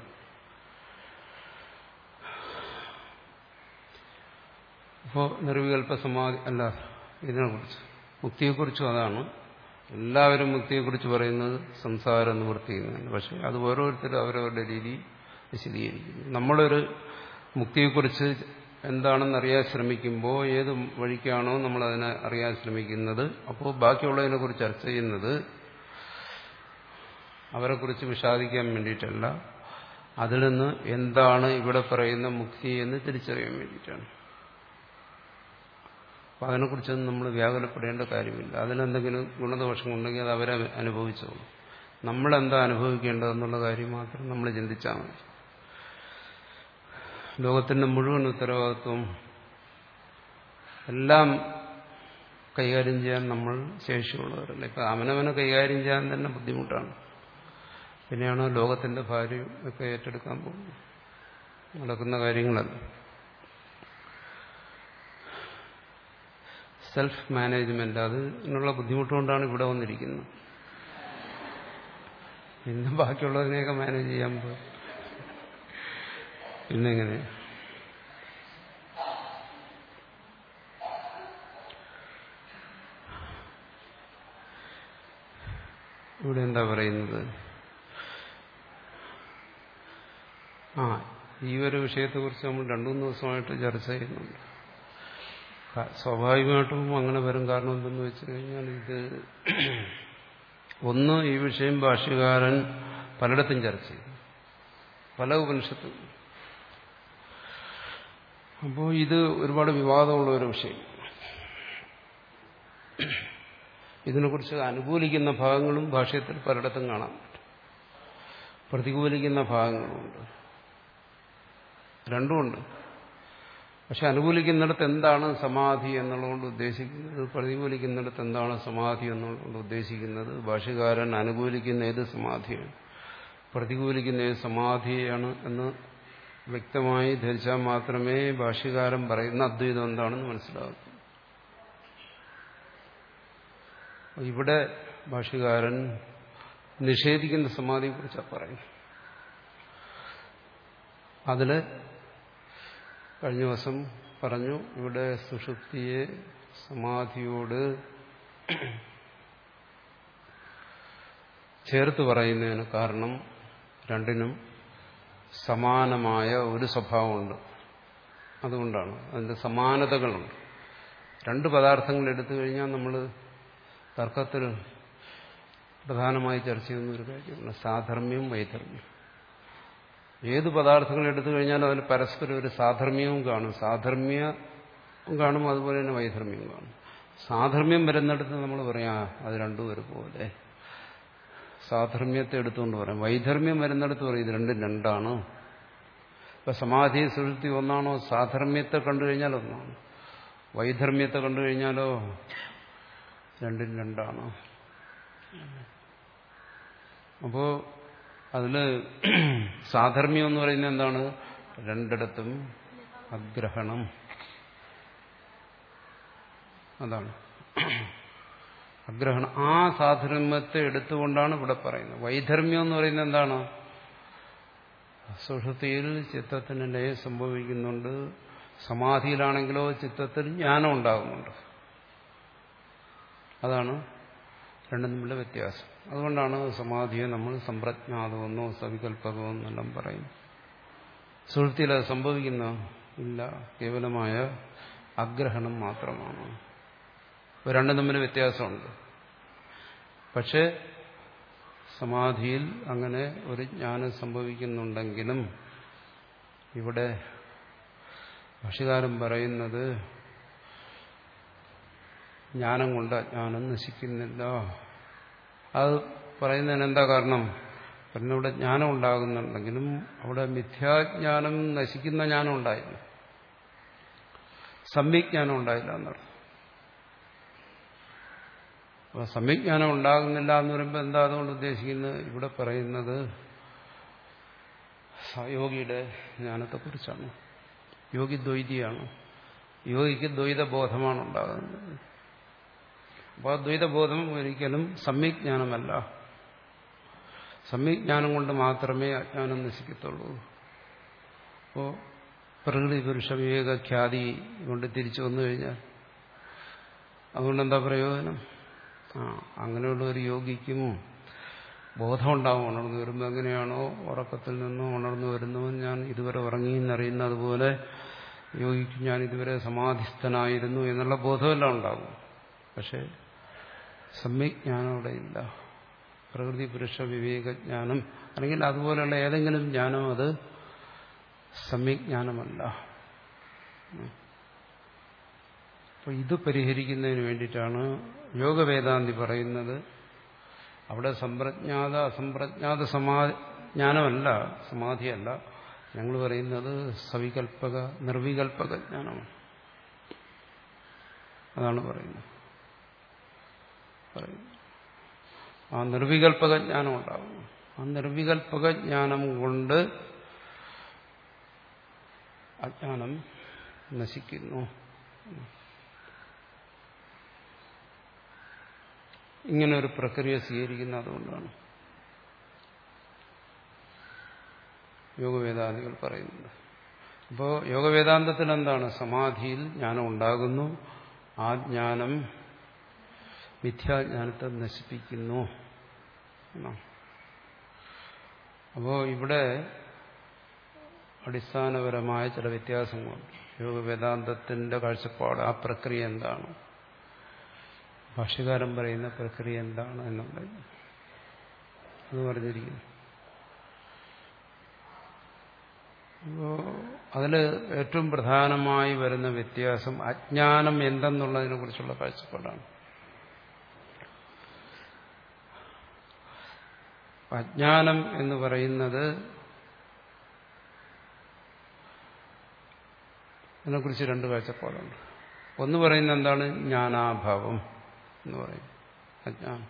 അപ്പോൾ നിർവികൽപ്പ സമാധി അല്ല, ഇതിനെക്കുറിച്ച് മുക്തിയെക്കുറിച്ചും അതാണ്. എല്ലാവരും മുക്തിയെക്കുറിച്ച് പറയുന്നത് സംസാര നിവൃത്തി എന്നാണ്. പക്ഷെ അത് ഓരോരുത്തരും അവരവരുടെ രീതി വിശദീകരിക്കുന്നു. നമ്മളൊരു മുക്തിയെക്കുറിച്ച് എന്താണെന്ന് അറിയാൻ ശ്രമിക്കുമ്പോൾ ഏത് വഴിക്കാണോ നമ്മളതിനെ അറിയാൻ ശ്രമിക്കുന്നത്, അപ്പോൾ ബാക്കിയുള്ളതിനെ കുറിച്ച് ചർച്ച ചെയ്യുന്നത് അവരെക്കുറിച്ച് വിഷാദിക്കാൻ വേണ്ടിയിട്ടല്ല, അതിൽ നിന്ന് എന്താണ് ഇവിടെ പറയുന്ന മുക്തി എന്ന് തിരിച്ചറിയാൻ വേണ്ടിയിട്ടാണ്. അപ്പം അതിനെക്കുറിച്ചൊന്നും നമ്മൾ വ്യാകുലപ്പെടേണ്ട കാര്യമില്ല. അതിലെന്തെങ്കിലും ഗുണദോഷങ്ങളുണ്ടെങ്കിൽ അത് അവരെ അനുഭവിച്ചോളൂ. നമ്മളെന്താ അനുഭവിക്കേണ്ടതെന്നുള്ള കാര്യം മാത്രം നമ്മൾ ചിന്തിച്ചാൽ മതി. ലോകത്തിന്റെ മുഴുവൻ ഉത്തരവാദിത്വം എല്ലാം കൈകാര്യം ചെയ്യാൻ നമ്മൾ ശേഷിയുള്ളവരല്ല. ഇപ്പം അവനവനെ കൈകാര്യം ചെയ്യാൻ തന്നെ ബുദ്ധിമുട്ടാണ്. പിന്നെയാണോ ലോകത്തിന്റെ ഭാരം ഒക്കെ ഏറ്റെടുക്കാൻ പോകുന്നത്? നടക്കുന്ന കാര്യങ്ങളല്ല. സെൽഫ് മാനേജ്മെന്റ് അതിനുള്ള ബുദ്ധിമുട്ടുകൊണ്ടാണ് ഇവിടെ വന്നിരിക്കുന്നത്. പിന്നെ ബാക്കിയുള്ളതിനെയൊക്കെ മാനേജ് ചെയ്യാൻ പോകും. പിന്നെങ്ങനെ? ഇവിടെ എന്താ പറയുന്നത്? ആ ഈ ഒരു വിഷയത്തെക്കുറിച്ച് നമ്മൾ രണ്ടു മൂന്ന് ദിവസമായിട്ട് ചർച്ച ചെയ്യുന്നുണ്ട്. സ്വാഭാവികമായിട്ടും അങ്ങനെ വരും. കാരണം എന്തെന്ന് വെച്ച് കഴിഞ്ഞാൽ ഇത് ഒന്ന്, ഈ വിഷയം ഭാഷ്യകാരൻ പലയിടത്തും ചർച്ച ചെയ്തു, പല ഉപനിഷത്തും. അപ്പോൾ ഇത് ഒരുപാട് വിവാദമുള്ള ഒരു വിഷയം. ഇതിനെക്കുറിച്ച് അനുകൂലിക്കുന്ന ഭാഗങ്ങളും ഭാഷ്യത്തിൽ പലയിടത്തും കാണാൻ പറ്റും, പ്രതികൂലിക്കുന്ന ഭാഗങ്ങളുമുണ്ട്, രണ്ടുമുണ്ട്. പക്ഷെ അനുകൂലിക്കുന്നിടത്ത് എന്താണ് സമാധി എന്നുള്ളതുകൊണ്ട് ഉദ്ദേശിക്കുന്നത്, പ്രതികൂലിക്കുന്നിടത്ത് എന്താണ് സമാധി എന്നുള്ളതുകൊണ്ട് ഉദ്ദേശിക്കുന്നത്, ഭാഷ്യകാരൻ അനുകൂലിക്കുന്ന ഏത് സമാധിയാണ്, പ്രതികൂലിക്കുന്ന ഏത് സമാധിയാണ് എന്ന് വ്യക്തമായി ധരിച്ചാൽ മാത്രമേ ഭാഷ്യകാരൻ പറയുന്ന അദ്വൈതം എന്താണെന്ന് മനസ്സിലാകൂ. ഇവിടെ ഭാഷ്യകാരൻ നിഷേധിക്കുന്ന സമാധിയെക്കുറിച്ചാണ് പറയുന്നത്. അതില് കഴിഞ്ഞ ദിവസം പറഞ്ഞു, ഇവിടെ സുഷുപ്തിയെ സമാധിയോട് ചേർത്ത് പറയുന്നതിന് കാരണം രണ്ടിനും സമാനമായ ഒരു സ്വഭാവമുണ്ട്. അതുകൊണ്ടാണ്, അതിന്റെ സമാനതകളുണ്ട്. രണ്ട് പദാർത്ഥങ്ങൾ എടുത്തു കഴിഞ്ഞാൽ നമ്മൾ തർക്കത്തിൽ പ്രധാനമായി ചർച്ച ചെയ്യുന്ന ഒരു കാര്യമാണ് സാധർമ്മ്യവും വൈധർമ്മ്യവും. ഏത് പദാർത്ഥങ്ങൾ എടുത്തു കഴിഞ്ഞാലും അതിൽ പരസ്പരം ഒരു സാധർമ്മ്യവും കാണും, സാധർമ്മ്യം കാണും, അതുപോലെ തന്നെ വൈധർമ്മ്യം കാണും. സാധർമ്മ്യം വരുന്നിടത്ത് നമ്മൾ പറയാം അത് രണ്ടും ഒരുപോലെ, സാധർമ്മ്യത്തെ എടുത്തുകൊണ്ട് പറയാം. വൈധർമ്മ്യം വരുന്നിടത്ത് പറയും ഇത് രണ്ടും രണ്ടാണ്. ഇപ്പൊ സമാധി സുഷുപ്തി ഒന്നാണോ, സാധർമ്മ്യത്തെ കണ്ടു കഴിഞ്ഞാൽ ഒന്നാണ്, വൈധർമ്മ്യത്തെ കണ്ടു കഴിഞ്ഞാലോ രണ്ടും രണ്ടാണ്. അപ്പോ അതില് സാധർമ്മ്യം എന്ന് പറയുന്നത് എന്താണ്? രണ്ടിടത്തും അഗ്രഹണം, അതാണ് അഗ്രഹണം. ആ സാധർമ്മ്യത്തെ എടുത്തുകൊണ്ടാണ് ഇവിടെ പറയുന്നത്. വൈധർമ്മ്യം എന്ന് പറയുന്നത് എന്താണ്? സുഷുപ്തിയിൽ ചിത്തത്തിന് ലയം സംഭവിക്കുന്നുണ്ട്, സമാധിയിലാണെങ്കിലോ ചിത്തത്തിൽ ജ്ഞാനം ഉണ്ടാകുന്നുണ്ട്. അതാണ് രണ്ടും തമ്മിലുള്ള വ്യത്യാസം. അതുകൊണ്ടാണ് സമാധിയെ നമ്മൾ സമ്പ്രജ്ഞാതമെന്നോ സവികൽപ്പകമെന്നെല്ലാം പറയും. സുഷുപ്തിയിൽ അത് സംഭവിക്കുന്ന ഇല്ല, കേവലമായ അഗ്രഹണം മാത്രമാണ്. ഇപ്പോൾ രണ്ടും തമ്മിൽ വ്യത്യാസമുണ്ട്. പക്ഷേ സമാധിയിൽ അങ്ങനെ ഒരു ജ്ഞാനം സംഭവിക്കുന്നുണ്ടെങ്കിലും ഇവിടെ ഭാഷ്യകാരൻ പറയുന്നത് ജ്ഞാനം കൊണ്ട് അജ്ഞാനം നശിക്കുന്നില്ല. അത് പറയുന്നതിന് എന്താ കാരണം? കാരണം ഇവിടെ ജ്ഞാനം ഉണ്ടാകുന്നുണ്ടെങ്കിലും അവിടെ മിഥ്യാജ്ഞാനം നശിക്കുന്ന ജ്ഞാനം ഉണ്ടായില്ല, സമ്യജ്ഞാനം ഉണ്ടായില്ല എന്നർത്ഥം. അപ്പൊ സമ്യജ്ഞാനം ഉണ്ടാകുന്നില്ല എന്ന് പറയുമ്പോൾ എന്താ അതുകൊണ്ട് ഉദ്ദേശിക്കുന്നത്? ഇവിടെ പറയുന്നത് യോഗിയുടെ ജ്ഞാനത്തെക്കുറിച്ചാണ്. യോഗി ദ്വൈതിയാണ്, യോഗിക്ക് ദ്വൈതബോധമാണ് ഉണ്ടാകുന്നത്. അപ്പോൾ ദ്വൈതബോധം ഒരിക്കലും സമ്യജ്ഞാനമല്ല. സമ്യജ്ഞാനം കൊണ്ട് മാത്രമേ അജ്ഞാനം നശിക്കത്തുള്ളൂ. അപ്പോൾ പ്രകൃതി പുരുഷ വിവേക ഖ്യാതി കൊണ്ട് തിരിച്ചു വന്നു കഴിഞ്ഞാൽ അതുകൊണ്ട് എന്താ പ്രയോജനം? ആ അങ്ങനെയുള്ള ഒരു യോഗിക്കും ബോധമുണ്ടാവും. ഉണർന്നു വരുമ്പോൾ എങ്ങനെയാണോ ഉറക്കത്തിൽ നിന്നും ഉണർന്നു വരുന്നവൻ ഞാൻ ഇതുവരെ ഉറങ്ങിയെന്നറിയുന്ന അതുപോലെ യോഗിക്ക് ഞാൻ ഇതുവരെ സമാധിസ്ഥനായിരുന്നു എന്നുള്ള ബോധമെല്ലാം ഉണ്ടാകും. പക്ഷെ സമ്യജ്ഞാനം അവിടെ ഇല്ല. പ്രകൃതി പുരുഷ വിവേകജ്ഞാനം അല്ലെങ്കിൽ അതുപോലെയുള്ള ഏതെങ്കിലും ജ്ഞാനം അത് സമ്യജ്ഞാനമല്ല. അപ്പോൾ ഇത് പരിഹരിക്കുന്നതിന് വേണ്ടിയിട്ടാണ് യോഗവേദാന്തി പറയുന്നത് അവിടെ സമ്പ്രജ്ഞാത അസംപ്രജ്ഞാത സമാ ജ്ഞാനമല്ല, സമാധിയല്ല. ഞങ്ങൾ പറയുന്നത് സവികൽപ്പക നിർവികൽപ്പക ജ്ഞാനമാണ്. അതാണ് പറയുന്നത്. ആ നിർവികൽപ്പക ജ്ഞാനം ഉണ്ടാകും. ആ നിർവികൽപ്പക ജ്ഞാനം കൊണ്ട് അജ്ഞാനം നശിക്കുന്നു. ഇങ്ങനെ ഒരു പ്രക്രിയ സ്വീകരിക്കുന്ന അതുകൊണ്ടാണ് യോഗവേദാന്തികൾ പറയുന്നത്. അപ്പോൾ യോഗവേദാന്തത്തിൽ എന്താണ്? സമാധിയിൽ ജ്ഞാനം ഉണ്ടാകുന്നു, ആ ജ്ഞാനം മിഥ്യാജ്ഞാനത്തെ നശിപ്പിക്കുന്നു. അപ്പോൾ ഇവിടെ അടിസ്ഥാനപരമായ ചില വ്യത്യാസങ്ങളുണ്ട്. യോഗ വേദാന്തത്തിന്റെ കാഴ്ചപ്പാട് ആ പ്രക്രിയ എന്താണ്, ഭാഷ്യകാരൻ പറയുന്ന പ്രക്രിയ എന്താണ് എന്നുള്ളത് അത് പറഞ്ഞിരിക്കുന്നു. അപ്പോൾ അതിൽ ഏറ്റവും പ്രധാനമായി വരുന്ന വ്യത്യാസം അജ്ഞാനം എന്തെന്നുള്ളതിനെ കുറിച്ചുള്ള കാഴ്ചപ്പാടാണ്. അജ്ഞാനം എന്ന് പറയുന്നത് അതിനെക്കുറിച്ച് രണ്ട് കാഴ്ചപ്പാടുണ്ട്. ഒന്ന് പറയുന്നത് എന്താണ്, ജ്ഞാനാഭാവം എന്ന് പറയും, അജ്ഞാനം.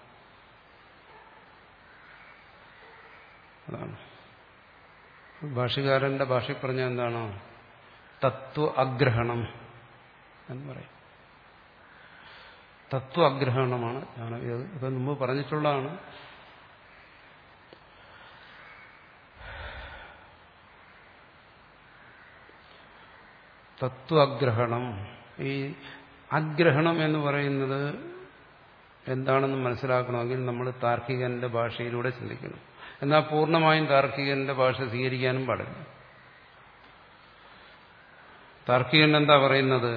അതാണ് ഭാഷ്യകാരന്റെ ഭാഷയിൽ പറഞ്ഞ എന്താണ്, തത്വ അഗ്രഹണം എന്ന് പറയും. തത്വ അഗ്രഹണമാണ് ജ്ഞാനം. ഇത് മുമ്പ് പറഞ്ഞിട്ടുള്ളതാണ്. തത്വ അഗ്രഹണം. ഈ അഗ്രഹണം എന്ന് പറയുന്നത് എന്താണെന്ന് മനസ്സിലാക്കണമെങ്കിൽ നമ്മൾ താർക്കികന്റെ ഭാഷയിലൂടെ ചിന്തിക്കണം. എന്നാൽ പൂർണ്ണമായും താർക്കികന്റെ ഭാഷ സ്വീകരിക്കാനും പാടില്ല. താർക്കികൻ എന്താ പറയുന്നത്,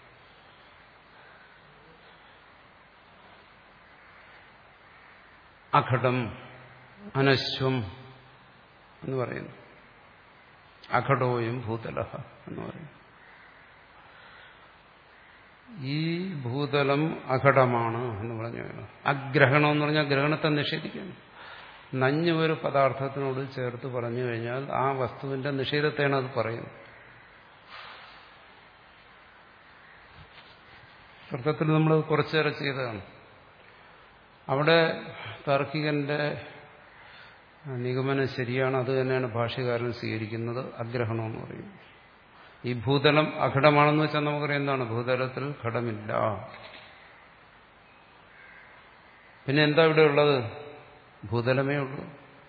അഘടം അനശ്വം എന്ന് പറയുന്നു. അഘടോയും ഭൂതലഃ എന്ന് പറയുന്നു. ഈ ഭൂതലം അഘടമാണ് എന്ന് പറഞ്ഞു. അഗ്രഹണം എന്ന് പറഞ്ഞാൽ ഗ്രഹണത്തെ നിഷേധിക്കണം. നഞ്ഞ് ഒരു പദാർത്ഥത്തിനോട് ചേർത്ത് പറഞ്ഞു കഴിഞ്ഞാൽ ആ വസ്തുവിന്റെ നിഷേധത്തെയാണ് അത് പറയുന്നത്. അർത്ഥത്തിൽ നമ്മൾ കുറച്ചേറെ ചെയ്തതാണ്. അവിടെ താർക്കികന്റെ നിഗമനം ശരിയാണ്. അത് തന്നെയാണ് ഭാഷ്യകാരൻ സ്വീകരിക്കുന്നത്. അഗ്രഹണം എന്ന് പറയും. ഈ ഭൂതലം അഘടമാണെന്ന് വെച്ചാൽ നമുക്കറിയാം എന്താണ്, ഭൂതലത്തിൽ ഘടമില്ല. പിന്നെ എന്താ ഇവിടെ ഉള്ളത്, ഭൂതലമേ ഉള്ളൂ.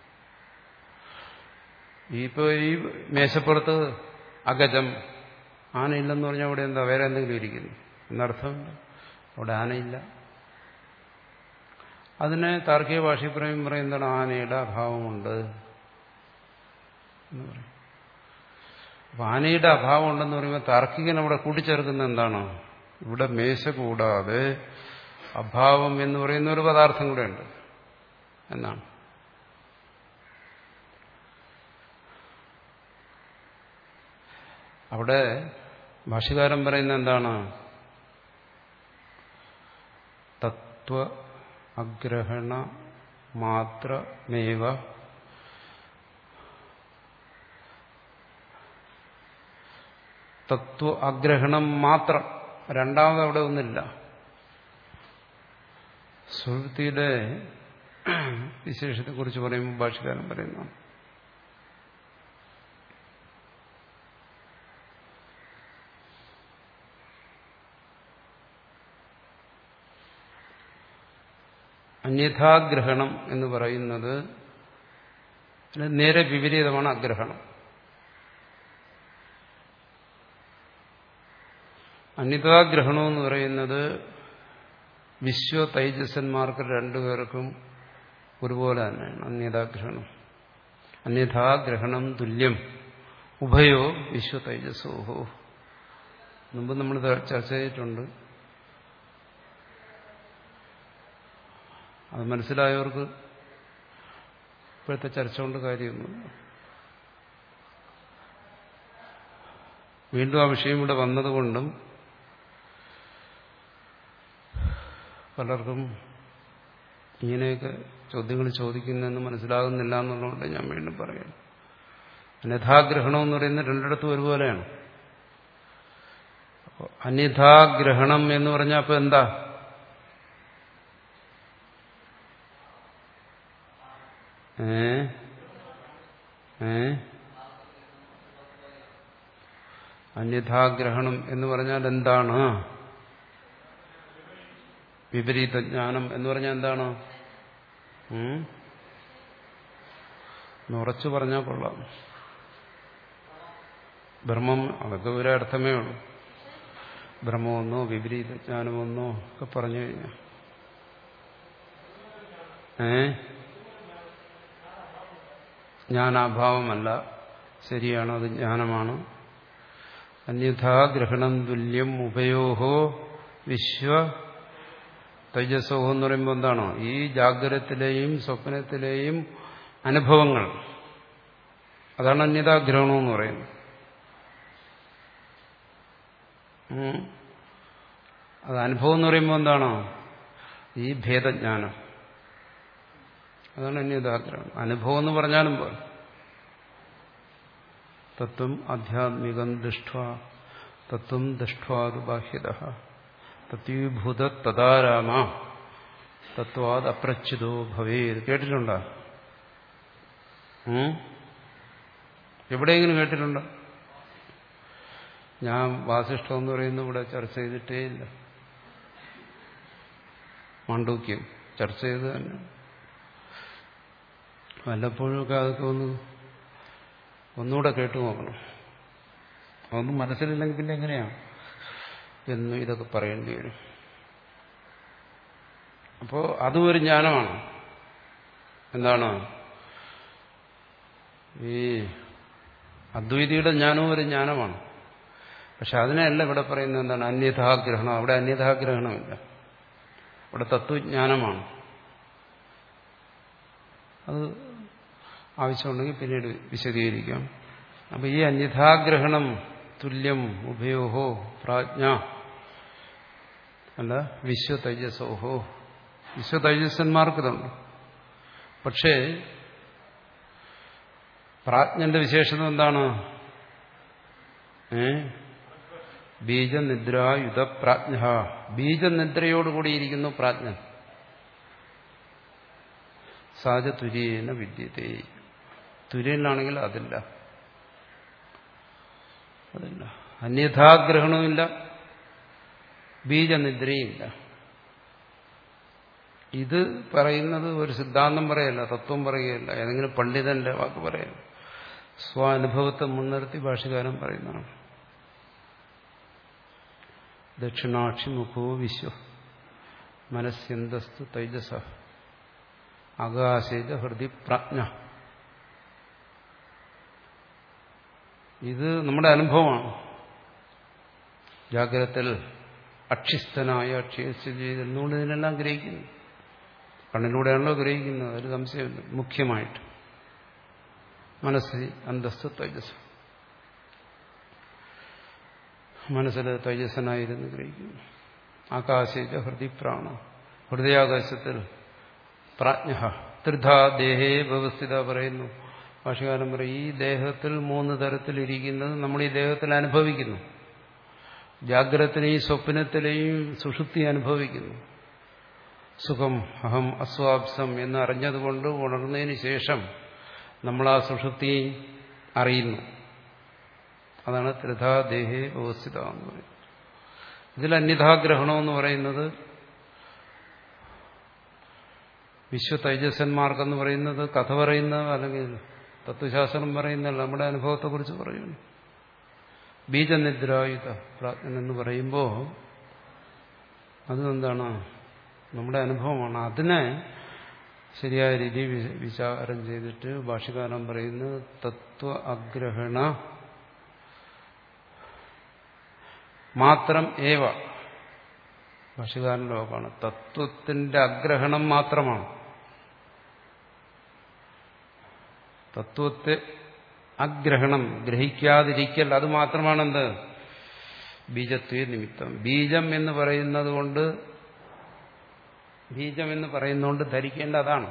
ഇപ്പോ ഈ മേശപ്പുറത്ത് അഗജം, ആനയില്ലെന്ന് പറഞ്ഞാൽ അവിടെ എന്താ വേറെ എന്തെങ്കിലും ഇരിക്കുന്നു എന്നർത്ഥമില്ല. അവിടെ ആനയില്ല. അതിനെ താർക്കിക ഭാഷയിൽ പറയും പറയും എന്താണ്, ആനയുടെ അഭാവമുണ്ട് എന്ന് പറയും. അപ്പൊ ആനയുടെ അഭാവം ഉണ്ടെന്ന് പറയുമ്പോൾ താർക്കികൻ അവിടെ കൂട്ടിച്ചേർക്കുന്ന എന്താണ്, ഇവിടെ മേശ കൂടാതെ അഭാവം എന്ന് പറയുന്ന ഒരു പദാർത്ഥം കൂടെ ഉണ്ട് എന്നാണ്. അവിടെ ഭാഷ്യകാരൻ പറയുന്ന എന്താണ്, തത്വ അഗ്രഹണ മാത്രമേവ തത്വ അഗ്രഹണം മാത്രം. രണ്ടാമത് അവിടെ ഒന്നില്ല. സുഹൃത്തിയുടെ വിശേഷത്തെക്കുറിച്ച് പറയുമ്പോൾ ഭാഷ്യകാരൻ പറയുന്നു, അന്യഥാഗ്രഹണം എന്ന് പറയുന്നത് നേരെ വിപരീതമാണ് അഗ്രഹണം. അന്യഥാഗ്രഹണം എന്ന് പറയുന്നത് വിശ്വ തൈജസ്സന്മാർക്ക് രണ്ടുപേർക്കും ഒരുപോലെ തന്നെയാണ് അന്യഥാഗ്രഹണം. അന്യഥാഗ്രഹണം തുല്യം ഉഭയോ വിശ്വ തൈജസ്സോഹോ. മുമ്പ് നമ്മൾ ചർച്ച ചെയ്തിട്ടുണ്ട്. അത് മനസ്സിലായവർക്ക് ഇപ്പോഴത്തെ ചർച്ച കൊണ്ട് കാര്യമൊന്നുമില്ല. വീണ്ടും ആ വിഷയം ഇവിടെ വന്നതുകൊണ്ടും പലർക്കും ഇങ്ങനെയൊക്കെ ചോദ്യങ്ങൾ ചോദിക്കുന്നതെന്ന് മനസ്സിലാകുന്നില്ല എന്നുള്ളതുകൊണ്ട് ഞാൻ വീണ്ടും പറയുന്നു. അന്യഥാഗ്രഹണം എന്ന് പറയുന്നത് രണ്ടിടത്തും ഒരുപോലെയാണ്. അപ്പോൾ അന്യഥാഗ്രഹണം എന്ന് പറഞ്ഞാൽ അപ്പോൾ എന്താ, ഏ ഏ അന്യഥാഗ്രഹണം എന്ന് പറഞ്ഞാൽ എന്താണ്, വിപരീത ജ്ഞാനം എന്ന് പറഞ്ഞാൽ എന്താണ്, ഉറച്ചു പറഞ്ഞാൽ കൊള്ളാം. ബ്രഹ്മം അതൊക്കെ ഒരർത്ഥമേ ഉള്ളൂ. ബ്രഹ്മമെന്നോ വിപരീത ജ്ഞാനമെന്നോ ഒക്കെ പറഞ്ഞു കഴിഞ്ഞാൽ ഏ ജ്ഞാനാഭാവമല്ല, ശരിയാണ്, അത് ജ്ഞാനമാണ്. അന്യഥാഗ്രഹണം തുല്യം ഉഭയോഹോ വിശ്വ തൈജസോഹോ എന്ന് പറയുമ്പോൾ എന്താണോ ഈ ജാഗ്രതത്തിലെയും സ്വപ്നത്തിലെയും അനുഭവങ്ങൾ, അതാണ് അന്യഥാഗ്രഹണം എന്ന് പറയുന്നത്. അത് അനുഭവം എന്ന് പറയുമ്പോൾ എന്താണോ ഈ ഭേദജ്ഞാനം, അതാണ് അന്യഥാഗ്രഹണം. അനുഭവം എന്ന് പറഞ്ഞാലും പോലെ തത്വം ആധ്യാത്മികം ദൃഷ്ട തത്വം ദൃഷ്ടാത് ബാഹ്യത തത്വീഭൂത തദാരാമ തത്വാത് അപ്രച്യുതോ ഭവേത്. കേട്ടിട്ടുണ്ടോ? എവിടെയെങ്കിലും കേട്ടിട്ടുണ്ടോ? ഞാൻ വാസിഷ്ഠം എന്ന് പറയുന്നത് ഇവിടെ ചർച്ച ചെയ്തിട്ടേ ഇല്ല. മാണ്ഡൂക്യം ചർച്ച ചെയ്ത് തന്നെ. വല്ലപ്പോഴൊക്കെ അതൊക്കെ ഒന്ന് ഒന്നുകൂടെ കേട്ടു നോക്കണം. അതൊന്നും മനസ്സിലില്ലെങ്കിൽ പിന്നെ എങ്ങനെയാണ് എന്നും ഇതൊക്കെ പറയേണ്ടി വരും. അപ്പോൾ അതും ഒരു ജ്ഞാനമാണ്. എന്താണ് ഈ അദ്വൈതിയുടെ ജ്ഞാനവും ഒരു ജ്ഞാനമാണ്. പക്ഷെ അതിനെയല്ല ഇവിടെ പറയുന്നത് എന്താണ് അന്യഥാഗ്രഹണം. അവിടെ അന്യഥാഗ്രഹണമില്ല, ഇവിടെ തത്വജ്ഞാനമാണ്. അത് ആവശ്യമുണ്ടെങ്കിൽ പിന്നീട് വിശദീകരിക്കാം. അപ്പൊ ഈ അന്യഥാഗ്രഹണം തുല്യം ഉഭയോഹോ പ്രാജ്ഞ അല്ല വിശ്വതൈജസോഹോ, വിശ്വതൈജസ്സന്മാർക്കിതുണ്ട്. പക്ഷേ പ്രാജ്ഞന്റെ വിശേഷത എന്താണ്? ഏ ബീജനിദ്രായുധ പ്രാജ്ഞ, ബീജനിദ്രയോടുകൂടിയിരിക്കുന്നു പ്രാജ്ഞൻ. സാജ തുര്യേന വിദ്യത്തെ, തുര്യനാണെങ്കിൽ അതില്ല, അതില്ല. അന്യഥാഗ്രഹണമില്ല, ബീജനിദ്രയില്ല. ഇത് പറയുന്നത് ഒരു സിദ്ധാന്തം പറയല്ല, തത്വം പറയുകയല്ല, ഏതെങ്കിലും പണ്ഡിതന്റെ വാക്ക് പറയല്ല. സ്വാനുഭവത്തെ മുൻനിർത്തി ഭാഷ്യകാരൻ പറയുന്നതാണ്. ദക്ഷിണാക്ഷി മുഖോ വിശ്വ മനസ്യന്തസ്തു തൈജസ ആകാശേജ ഹൃദി പ്രാജ്ഞ. ഇത് നമ്മുടെ അനുഭവമാണ്. ജാഗ്രതത്തിൽ അക്ഷിസ്ഥനായ അക്ഷയസ്ഥിതി എന്നുകൊണ്ട് ഇതിനെല്ലാം ഗ്രഹിക്കുന്നു. കണ്ണിലൂടെയാണല്ലോ ഗ്രഹിക്കുന്നത്, ഒരു സംശയമില്ല. മുഖ്യമായിട്ട് മനസ്സിൽ അന്തസ്തു തൈജസ്, മനസ്സിൽ തൈജസ്സനായിരുന്നു ഗ്രഹിക്കുന്നു. ആകാശേജ ഹൃദി പ്രാണ, ഹൃദയാകാശത്തിൽ പ്രാജ്ഞ. ത്രിധാ ദേഹേ വ്യവസ്ഥിത പറയുന്നു. ഭാഷകാരൻ പറയും ഈ ദേഹത്തിൽ മൂന്ന് തരത്തിലിരിക്കുന്നത് നമ്മൾ ഈ ദേഹത്തിൽ അനുഭവിക്കുന്നു. ജാഗ്രതത്തിലെയും സ്വപ്നത്തിലെയും സുഷുപ്തി അനുഭവിക്കുന്നു. സുഖം അഹം അസ്വാപ്സം എന്ന് അറിഞ്ഞതുകൊണ്ട് ഉണർന്നതിന് ശേഷം നമ്മൾ ആ സുഷുപ്തി അറിയുന്നു. അതാണ് ത്രിധാ ദേഹേ വ്യവസ്ഥിത എന്ന് പറയുന്നത്. ഇതിൽ അന്യഥാഗ്രഹണം എന്ന് പറയുന്നത് വിശ്വ തൈജസ്സന്മാർക്കെന്ന് പറയുന്നത് കഥ പറയുന്ന അല്ലെങ്കിൽ തത്വശാസ്ത്രം പറയുന്നതല്ല, നമ്മുടെ അനുഭവത്തെക്കുറിച്ച് പറയുന്നു. ബീജനിദ്രായുധ പ്രാജ്ഞൻ എന്ന് പറയുമ്പോൾ അതെന്താണ്? നമ്മുടെ അനുഭവമാണ്. അതിനെ ശരിയായ രീതിയിൽ വിചാരം ചെയ്തിട്ട് ഭാഷ്യകാരൻ പറയുന്നത് തത്വ അഗ്രഹണ മാത്രം ഏവ. ഭാഷ്യകാരന്റെ വാക്കാണ്. തത്വത്തിന്റെ അഗ്രഹണം മാത്രമാണ്. തത്വത്തെ അഗ്രഹണം, ഗ്രഹിക്കാതിരിക്കൽ, അത് മാത്രമാണെന്ത്? ബീജത്വ നിമിത്തം. ബീജം എന്ന് പറയുന്നത് കൊണ്ട് ബീജം എന്ന് പറയുന്നതുകൊണ്ട് ധരിക്കേണ്ട അതാണ്.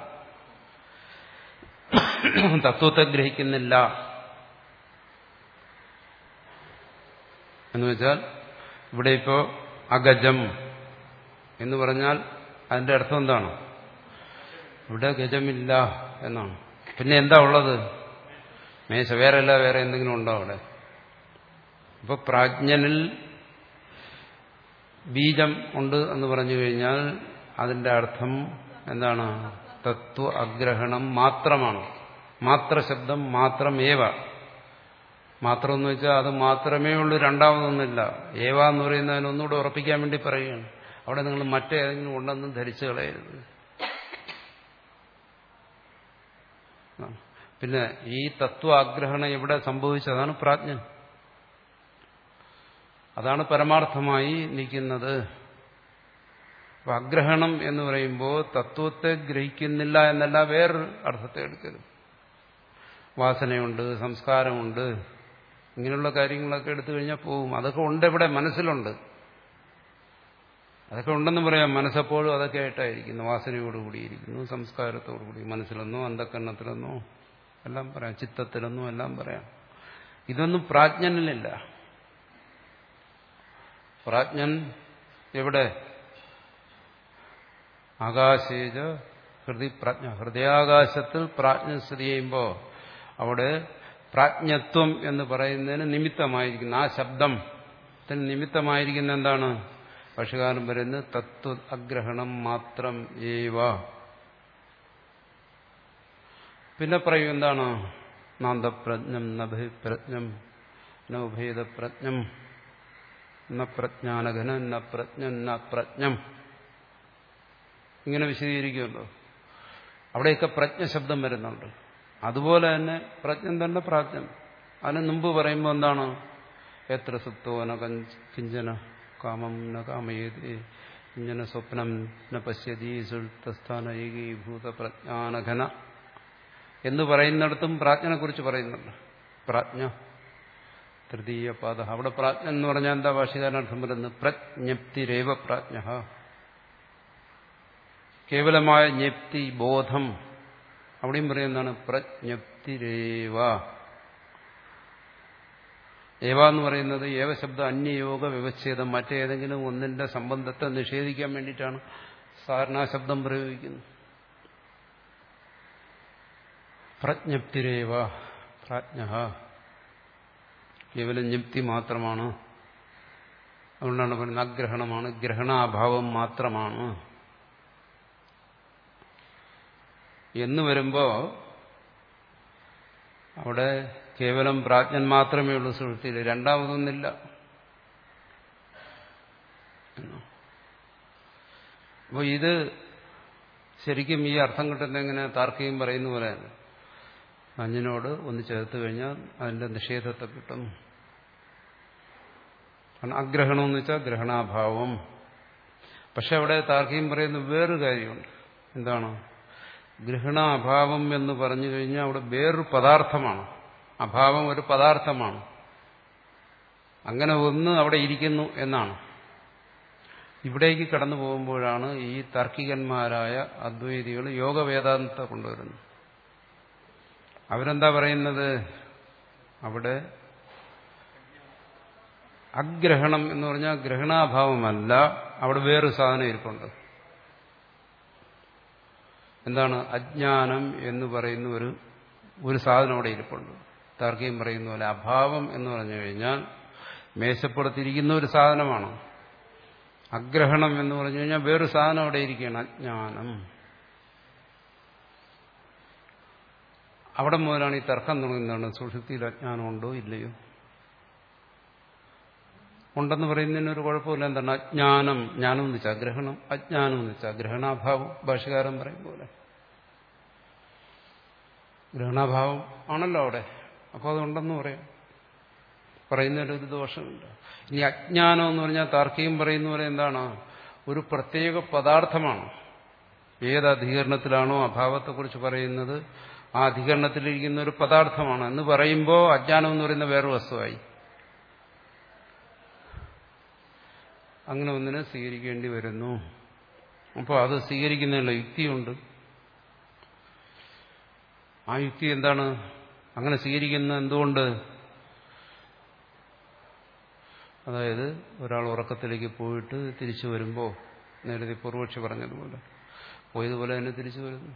തത്വത്തെ ഗ്രഹിക്കുന്നില്ല എന്ന് വെച്ചാൽ ഇവിടെ ഇപ്പോ അഗജം എന്ന് പറഞ്ഞാൽ അതിന്റെ അർത്ഥം എന്താണ്? ഇവിടെ ഗജമില്ല എന്നാണ്. പിന്നെ എന്താ ഉള്ളത്? മേശ. വേറെയല്ല, വേറെ എന്തെങ്കിലും ഉണ്ടോ അവിടെ? ഇപ്പൊ പ്രാജ്ഞനിൽ ബീജം ഉണ്ട് എന്ന് പറഞ്ഞു കഴിഞ്ഞാൽ അതിന്റെ അർത്ഥം എന്താണ്? തത്വ അഗ്രഹണം മാത്രമാണ്. മാത്ര ശബ്ദം മാത്രമേവ. മാത്രം എന്ന് വെച്ചാൽ അത് മാത്രമേ ഉള്ളൂ, രണ്ടാമതൊന്നുമില്ല. ഏവ എന്ന് പറയുന്നതിന് ഒന്നുകൂടെ ഉറപ്പിക്കാൻ വേണ്ടി പറയുകയാണ്. അവിടെ നിങ്ങൾ മറ്റേതെങ്കിലും ഉണ്ടെന്നും ധരിച്ചു കളയരുത്. പിന്നെ ഈ തത്വ ആഗ്രഹണം എവിടെ സംഭവിച്ചതാണ് പ്രാജ്ഞൻ. അതാണ് പരമാർത്ഥമായി നിൽക്കുന്നത്. അപ്പൊ അഗ്രഹണം എന്ന് പറയുമ്പോൾ തത്വത്തെ ഗ്രഹിക്കുന്നില്ല എന്നല്ല, വേറൊരു അർത്ഥത്തെ എടുക്കരുത്. വാസനയുണ്ട്, സംസ്കാരമുണ്ട്, ഇങ്ങനെയുള്ള കാര്യങ്ങളൊക്കെ എടുത്തു കഴിഞ്ഞാൽ പോകും. അതൊക്കെ ഉണ്ട്, ഇവിടെ മനസ്സിലുണ്ട്. അതൊക്കെ ഉണ്ടെന്ന് പറയാം. മനസ്സെപ്പോഴും അതൊക്കെ ആയിട്ടായിരിക്കുന്നു. വാസനയോടുകൂടിയിരിക്കുന്നു, സംസ്കാരത്തോടുകൂടി, മനസ്സിലെന്നോ അന്ധക്കരണത്തിലെന്നോ എല്ലാം പറയാം, ചിത്തത്തിലെന്നോ എല്ലാം പറയാം. ഇതൊന്നും പ്രാജ്ഞനിലില്ല. പ്രാജ്ഞൻ എവിടെ? ആകാശേജ ഹൃദയ പ്രാജ്ഞ. ഹൃദയാകാശത്തിൽ പ്രാജ്ഞ സ്ഥിതി ചെയ്യുമ്പോൾ അവിടെ പ്രാജ്ഞത്വം എന്ന് പറയുന്നതിന് നിമിത്തമായിരിക്കുന്ന ആ ശബ്ദത്തിന് നിമിത്തമായിരിക്കുന്ന എന്താണ്? ഭാഷ്യകാരൻ പറയുന്നത് തത്വ അഗ്രഹണം മാത്രം ഏവ. പിന്നെ പറയും എന്താണ്? നാന്തപ്രജ്ഞം നഭിപ്രജ്ഞം ന ഉഭേദപ്രജ്ഞം ന പ്രജ്ഞാനഘന ന പ്രജ്ഞം ന പ്രജ്ഞം. ഇങ്ങനെ വിശദീകരിക്കുമല്ലോ. അവിടെയൊക്കെ പ്രജ്ഞ ശബ്ദം വരുന്നുണ്ട്. അതുപോലെ തന്നെ പ്രജ്ഞൻ തന്നെ പ്രാജ്ഞൻ. അതിന് മുമ്പ് പറയുമ്പോൾ എന്താണ്? എത്ര സുപ്തോ ന കിഞ്ചന കാമം ന കാമയേതി കിഞ്ചന സ്വപ്നം ന പശ്യതി സുൽത്തസ്ഥാന ഏകീഭൂത പ്രജ്ഞാനഘന എന്ന് പറയുന്നിടത്തും പ്രാജ്ഞനെ കുറിച്ച് പറയുന്നുണ്ട്. പ്രാജ്ഞ തൃതീയ പാദ. അവിടെ പ്രാജ്ഞ എന്ന് പറഞ്ഞാൽ എന്താ? ഭാഷ്യകാരനർത്ഥം പറയുന്നത് പ്രജ്ഞപ്തിരേവ പ്രാജ്ഞ. കേവലമായ ജ്ഞപ്തി, ബോധം. അവിടെയും പറയുന്നതാണ് പ്രജ്ഞപ്തിരേവ. ഏവ എന്ന് പറയുന്നത് ഏവ ശബ്ദം അന്യയോഗ വ്യവച്ഛേദം, മറ്റേതെങ്കിലും ഒന്നിന്റെ സംബന്ധത്തെ നിഷേധിക്കാൻ വേണ്ടിയിട്ടാണ് സാധാരണ ശബ്ദം പ്രയോഗിക്കുന്നത്. പ്രജ്ഞപ്തിരേവ പ്രാജ്ഞ. കേവലം ജ്ഞപ്തി മാത്രമാണ്. അതുകൊണ്ടാണ് പറയുന്നത് അഗ്രഹണമാണ്, ഗ്രഹണാഭാവം മാത്രമാണ് എന്ന് വരുമ്പോ അവിടെ കേവലം പ്രാജ്ഞൻ മാത്രമേ ഉള്ളൂ സുഹൃത്തിയിൽ, രണ്ടാമതൊന്നില്ല. അപ്പോൾ ഇത് ശരിക്കും ഈ അർത്ഥം കിട്ടുന്ന എങ്ങനെ? താർക്കികം പറയുന്ന പോലെ അഞ്ഞിനോട് ഒന്ന് ചേർത്ത് കഴിഞ്ഞാൽ അതിന്റെ നിഷേധത്തെ കിട്ടും. അഗ്രഹണം എന്ന് വെച്ചാൽ ഗ്രഹണാഭാവം. പക്ഷെ അവിടെ താർക്കികം പറയുന്ന വേറൊരു കാര്യമുണ്ട്. എന്താണ്? ഗ്രഹണാഭാവം എന്ന് പറഞ്ഞു കഴിഞ്ഞാൽ അവിടെ വേറൊരു പദാർത്ഥമാണ്. അഭാവം ഒരു പദാർത്ഥമാണ്. അങ്ങനെ ഒന്ന് അവിടെ ഇരിക്കുന്നു എന്നാണ്. ഇവിടേക്ക് കടന്നു പോകുമ്പോഴാണ് ഈ താർക്കികന്മാരായ അദ്വൈതികൾ യോഗവേദാന്തത്തെ കൊണ്ടുവരുന്നത്. അവരെന്താ പറയുന്നത്? അവിടെ അഗ്രഹണം എന്ന് പറഞ്ഞാൽ ഗ്രഹണാഭാവമല്ല, അവിടെ വേറൊരു സാധനം ഇരിപ്പുണ്ട്. എന്താണ്? അജ്ഞാനം എന്ന് പറയുന്ന ഒരു ഒരു സാധനം അവിടെ ഇരിപ്പുണ്ട്. താർക്കികം പറയുന്ന പോലെ അഭാവം എന്ന് പറഞ്ഞു കഴിഞ്ഞാൽ മേശപ്പുറത്തിരിക്കുന്ന ഒരു സാധനമാണ്. അഗ്രഹണം എന്ന് പറഞ്ഞു കഴിഞ്ഞാൽ വേറൊരു സാധനം അവിടെ ഇരിക്കുകയാണ്, അജ്ഞാനം. അവിടെ മുതലാണ് ഈ തർക്കം തുടങ്ങുന്നതാണ്. സുഷുപ്തിയിൽ അജ്ഞാനമുണ്ടോ ഇല്ലയോ? ഉണ്ടെന്ന് പറയുന്നതിനൊരു കുഴപ്പമില്ല. എന്താണ്? അജ്ഞാനം. ജ്ഞാനം എന്ന് വെച്ചാൽ ഗ്രഹണം, അജ്ഞാനം എന്ന് വെച്ചാൽ ഗ്രഹണാഭാവം. ഭാഷ്യകാരൻ പറയും പോലെ ഗ്രഹണാഭാവം ആണല്ലോ അവിടെ. അപ്പോൾ അതുണ്ടെന്ന് പറയാം. പറയുന്നതിലൊരു ദോഷമില്ല. ഇനി അജ്ഞാനം എന്ന് പറഞ്ഞാൽ താർക്കികം പറയുന്ന പോലെ എന്താണ്? ഒരു പ്രത്യേക പദാർത്ഥമാണ്. ഏത് അധികരണത്തിലാണോ അഭാവത്തെക്കുറിച്ച് പറയുന്നത് ആ അധികരണത്തിലിരിക്കുന്ന ഒരു പദാർത്ഥമാണ് എന്ന് പറയുമ്പോൾ അജ്ഞാനം എന്ന് പറയുന്ന വേറൊരു വസ്തുവായി. അങ്ങനെ ഒന്നിനെ സ്വീകരിക്കേണ്ടി വരുന്നു. അപ്പോൾ അത് സ്വീകരിക്കുന്നതിനുള്ള യുക്തിയുണ്ട്. ആ യുക്തി എന്താണ്? അങ്ങനെ സ്വീകരിക്കുന്നത് എന്തുകൊണ്ട്? അതായത് ഒരാൾ ഉറക്കത്തിലേക്ക് പോയിട്ട് തിരിച്ചു വരുമ്പോൾ നേരത്തെ പൂർവക്ഷി പറഞ്ഞതുപോലെ പോയതുപോലെ തന്നെ തിരിച്ചു വരുന്നു.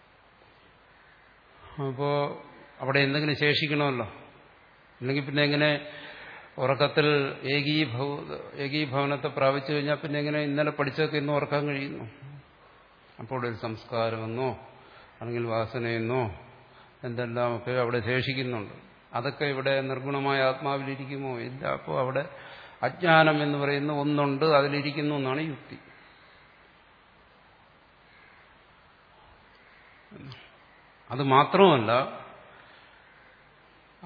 അപ്പോൾ അവിടെ എന്തെങ്കിലും ശേഷിക്കണമല്ലോ. അല്ലെങ്കിൽ പിന്നെ എങ്ങനെ ഉറക്കത്തിൽ ഏകീഭവ ഏകീഭവനത്തെ പ്രാപിച്ചു കഴിഞ്ഞാൽ പിന്നെ എങ്ങനെ ഇന്നലെ പഠിച്ചതൊക്കെ ഇന്ന് ഉറക്കാൻ കഴിയുന്നു? അപ്പോൾ ഒരു സംസ്കാരമെന്നോ അല്ലെങ്കിൽ വാസനയെന്നോ എന്തെല്ലാമൊക്കെ അവിടെ ശേഷിക്കുന്നുണ്ട്. അതൊക്കെ ഇവിടെ നിർഗുണമായ ആത്മാവിലിരിക്കുമോ? ഇല്ല. അപ്പോൾ അവിടെ അജ്ഞാനം എന്ന് പറയുന്ന ഒന്നുണ്ട്, അതിലിരിക്കുന്നു എന്നാണ് യുക്തി. അത് മാത്രമല്ല,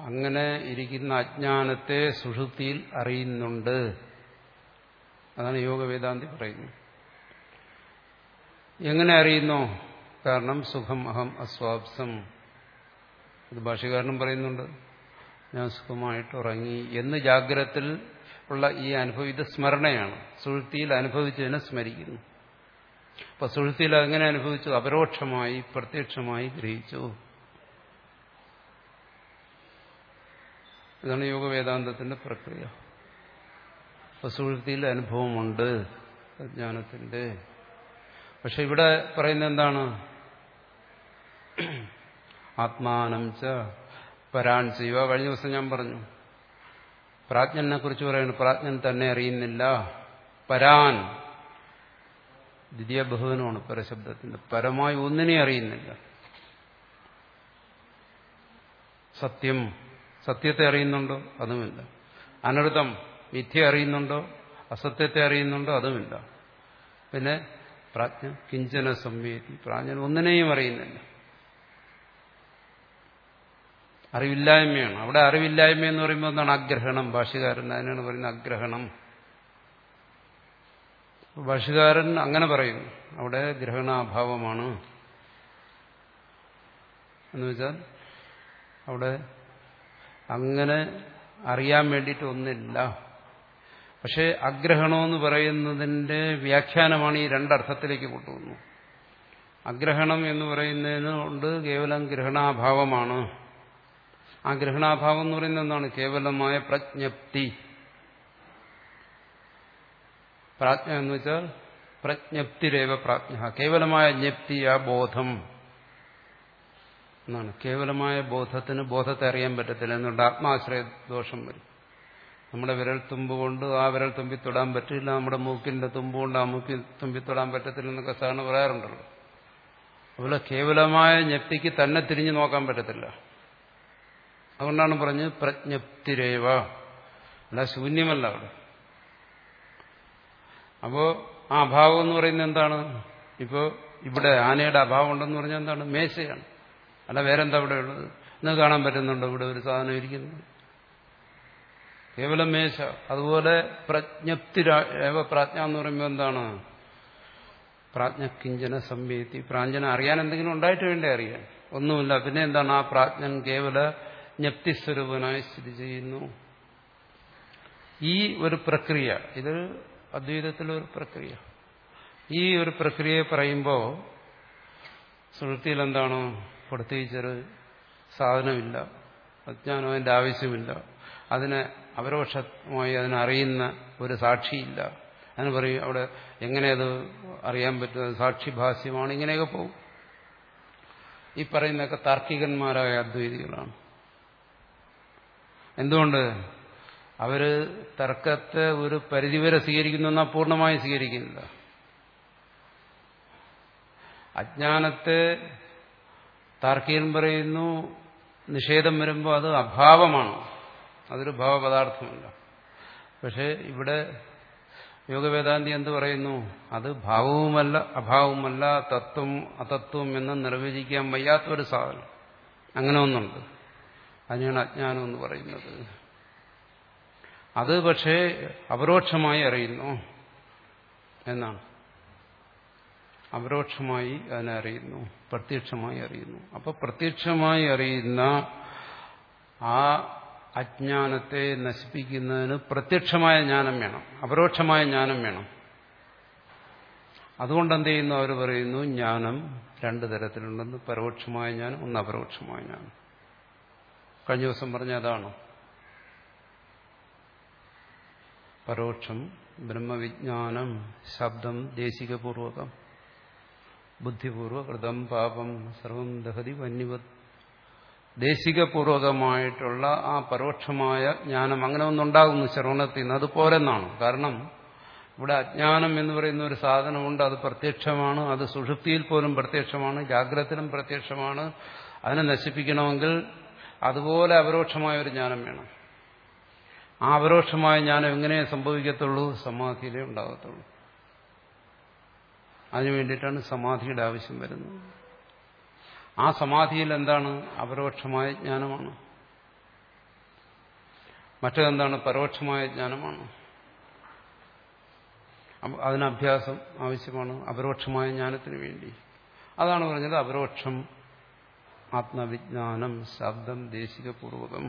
അങ്ങനെ ഇരിക്കുന്ന അജ്ഞാനത്തെ സുഷുപ്തിയിൽ അറിയുന്നുണ്ട്. അതാണ് യോഗവേദാന്തി പറയുന്നത്. എങ്ങനെ അറിയുന്നു? കാരണം സുഖം അഹം അസ്വാപ്സം. ഇത് ഭാഷ്യകാരനും പറയുന്നുണ്ട്. ഞാൻ സുഖമായിട്ട് ഉറങ്ങി എന്ന് ജാഗ്രതത്തിൽ ഉള്ള ഈ അനുഭവം, ഇത് സ്മരണയാണ്. സുഷുപ്തിയിൽ അനുഭവിച്ചതിനെ സ്മരിക്കുന്നു. അപ്പൊ സുഷുപ്തിയിൽ എങ്ങനെ അനുഭവിച്ചു? അപരോക്ഷമായി പ്രത്യക്ഷമായി ഗ്രഹിച്ചു. ഇതാണ് യോഗവേദാന്തത്തിന്റെ പ്രക്രിയ. അപ്പൊ സുഷുപ്തിയിൽ അനുഭവമുണ്ട് അജ്ഞാനത്തിന്റെ. പക്ഷെ ഇവിടെ പറയുന്നത് എന്താണ്? ആത്മാനം ച പരാൻ ചെയ്യുക. കഴിഞ്ഞ ദിവസം ഞാൻ പറഞ്ഞു, പ്രാജ്ഞനെ കുറിച്ച് പറയുന്നു. പ്രാജ്ഞൻ തന്നെ അറിയുന്നില്ല. പരാൻ ദ്വിതീയ ബഹുവനമാണ് പരശബ്ദത്തിന്റെ. പരമായി ഒന്നിനെ അറിയുന്നില്ല. സത്യം, സത്യത്തെ അറിയുന്നുണ്ടോ? അതുമില്ല. അനർത്ഥം, മിഥ്യ അറിയുന്നുണ്ടോ? അസത്യത്തെ അറിയുന്നുണ്ടോ? അതുമില്ല. പിന്നെ പ്രാജ്ഞ കിഞ്ചന സംവേദി, പ്രാജ്ഞൻ ഒന്നിനെയും അറിയുന്നില്ല. അറിവില്ലായ്മയാണ്. അവിടെ അറിവില്ലായ്മ എന്ന് പറയുമ്പോൾ എന്താണ്? അഗ്രഹണം. ഭാഷ്യകാരൻ അതിനാണ് പറയുന്നത് അഗ്രഹണം. ഭാഷ്യകാരൻ അങ്ങനെ പറയുന്നു. അവിടെ ഗ്രഹണാഭാവമാണ് എന്ന് വെച്ചാൽ അവിടെ അങ്ങനെ അറിയാൻ വേണ്ടിയിട്ട് ഒന്നില്ല. പക്ഷെ അഗ്രഹണമെന്ന് പറയുന്നതിന്റെ വ്യാഖ്യാനമാണ് ഈ രണ്ടർത്ഥത്തിലേക്ക് കൊണ്ടുവന്നു. അഗ്രഹണം എന്ന് പറയുന്നതിന് കൊണ്ട് കേവലം ഗ്രഹണാഭാവമാണ്. ആ ഗ്രഹണാഭാവം എന്ന് പറയുന്നത് എന്താണ്? കേവലമായ പ്രജ്ഞപ്തി. പ്രാജ്ഞ എന്ന് വെച്ചാൽ പ്രജ്ഞപ്തിരേവ പ്രാജ്ഞ, കേവലമായ ജ്ഞപ്തി, ആ ബോധം എന്നാണ്. കേവലമായ ബോധത്തിന് ബോധത്തെ അറിയാൻ പറ്റത്തില്ല. എന്നുകൊണ്ട് ആത്മാശ്രയ ദോഷം വരും. നമ്മുടെ വിരൽ തുമ്പ് കൊണ്ട് ആ വിരൽ തുമ്പി തൊടാൻ പറ്റില്ല, നമ്മുടെ മൂക്കിന്റെ തുമ്പ് കൊണ്ട് ആ മൂക്കിൽ തുമ്പി തൊടാൻ പറ്റത്തില്ല എന്നൊക്കെ സാധാരണ പറയാറുണ്ടല്ലോ. അതുപോലെ കേവലമായ ജ്ഞപ്തിക്ക് തന്നെ തിരിഞ്ഞു നോക്കാൻ പറ്റത്തില്ല. അതുകൊണ്ടാണ് പറഞ്ഞത് പ്രജ്ഞപ്തിരേവ, അല്ല ശൂന്യമല്ല അവിടെ. അപ്പോ ആ അഭാവം എന്ന് പറയുന്നത് എന്താണ്? ഇപ്പോ ഇവിടെ ആനയുടെ അഭാവം ഉണ്ടെന്ന് പറഞ്ഞാൽ എന്താണ്? മേശയാണ്. അല്ല വേറെന്താ ഇവിടെ ഉള്ളത്? ഇന്ന് കാണാൻ പറ്റുന്നുണ്ടോ ഇവിടെ ഒരു സാധനം ഇരിക്കുന്നത്? കേവലം മേശ. അതുപോലെ പ്രജ്ഞപ്തി ഏവ പ്രാജ്ഞ എന്ന് പറയുമ്പോൾ എന്താണ്? പ്രാജ്ഞ കിഞ്ചന സംവേദി, പ്രാജ്ഞന അറിയാൻ എന്തെങ്കിലും ഉണ്ടായിട്ട് വേണ്ടേ അറിയാൻ? ഒന്നുമില്ല. പിന്നെ എന്താണ്? ആ പ്രാജ്ഞൻ കേവല ജ്ഞപ്തിസ്വരൂപനായി സ്ഥിതി ചെയ്യുന്നു. ഈ ഒരു പ്രക്രിയ, ഇത് അദ്വൈതത്തിലൊരു പ്രക്രിയ. ഈ ഒരു പ്രക്രിയയെ പറയുമ്പോൾ സുഷുപ്തിയിൽ എന്താണ്? പ്രത്യേകിച്ചൊരു സാധനമില്ല, അജ്ഞാനം അതിന്റെ ആവശ്യമില്ല, അതിനെ അപരോക്ഷമായി അതിനറിയുന്ന ഒരു സാക്ഷിയില്ല. അതിന് പറയും അവിടെ എങ്ങനെ അത് അറിയാൻ പറ്റുന്നത്? സാക്ഷിഭാസ്യമാണ്. ഇങ്ങനെയൊക്കെ പോകും. ഈ പറയുന്നതൊക്കെ താർക്കികന്മാരായ അദ്വൈതികളാണ്. എന്തുകൊണ്ട്? അവര് തർക്കത്തെ ഒരു പരിധിവരെ സ്വീകരിക്കുന്നു, എന്നാൽ പൂർണ്ണമായി സ്വീകരിക്കുന്നില്ല. അജ്ഞാനത്തെ താർക്കികൻ പറയുന്നു നിഷേധം വരുമ്പോൾ അത് അഭാവമാണ്, അതൊരു ഭാവപദാർത്ഥമല്ല. പക്ഷെ ഇവിടെ യോഗവേദാന്തി എന്ത് പറയുന്നു? അത് ഭാവവുമല്ല അഭാവവുമല്ല, തത്വം അതത്വം എന്ന് നിർവചിക്കാൻ വയ്യാത്തൊരു സാധനം. അങ്ങനെ ഒന്നുണ്ട്. അതിനാണ് അജ്ഞാനം എന്ന് പറയുന്നത്. അത് പക്ഷേ അപരോക്ഷമായി അറിയുന്നു എന്നാണ്. അപരോക്ഷമായി അതിനെ അറിയുന്നു, പ്രത്യക്ഷമായി അറിയുന്നു. അപ്പൊ പ്രത്യക്ഷമായി അറിയുന്ന ആ അജ്ഞാനത്തെ നശിപ്പിക്കുന്നതിന് പ്രത്യക്ഷമായ ജ്ഞാനം വേണം, അപരോക്ഷമായ ജ്ഞാനം വേണം. അതുകൊണ്ട് എന്ത് ചെയ്യുന്നു? അവർ പറയുന്നു ജ്ഞാനം രണ്ടു തരത്തിലുണ്ടെന്ന്. പരോക്ഷമായ ജ്ഞാനം, ഒന്ന് അപരോക്ഷമായ ജ്ഞാനം. കഴിഞ്ഞ ദിവസം പറഞ്ഞ അതാണ്. പരോക്ഷം ബ്രഹ്മവിജ്ഞാനം ശബ്ദം ദേശികപൂർവകം ബുദ്ധിപൂർവകൃതം പാപം സർവം ദഹതി വന്യവത്. ദേശികപൂർവകമായിട്ടുള്ള ആ പരോക്ഷമായ ജ്ഞാനം അങ്ങനെ ഒന്നുണ്ടാകുന്നു ശ്രവണത്തിൽ നിന്ന്. അത് പോരെന്നാണ്. കാരണം ഇവിടെ അജ്ഞാനം എന്ന് പറയുന്ന ഒരു സാധനമുണ്ട്, അത് പ്രത്യക്ഷമാണ്, അത് സുഷുപ്തിയിൽ പോലും പ്രത്യക്ഷമാണ്, ജാഗ്രതയിലും പ്രത്യക്ഷമാണ്. അതിനെ നശിപ്പിക്കണമെങ്കിൽ അതുപോലെ അപരോക്ഷമായ ഒരു ജ്ഞാനം വേണം. ആ അപരോക്ഷമായ ജ്ഞാനം എങ്ങനെ സംഭവിക്കത്തുള്ളൂ? സമാധിയിലേ ഉണ്ടാകത്തുള്ളൂ. അതിനു വേണ്ടിയിട്ടാണ് സമാധിയുടെ ആവശ്യം വരുന്നത്. ആ സമാധിയിൽ എന്താണ്? അപരോക്ഷമായ ജ്ഞാനമാണ്. മറ്റേതെന്താണ്? പരോക്ഷമായ ജ്ഞാനമാണ്. അതിന് അഭ്യാസം ആവശ്യമാണ് അപരോക്ഷമായ ജ്ഞാനത്തിന് വേണ്ടി. അതാണ് പറഞ്ഞത് അപരോക്ഷം ആത്മവിജ്ഞാനം ശബ്ദം ദേശികപൂർവകം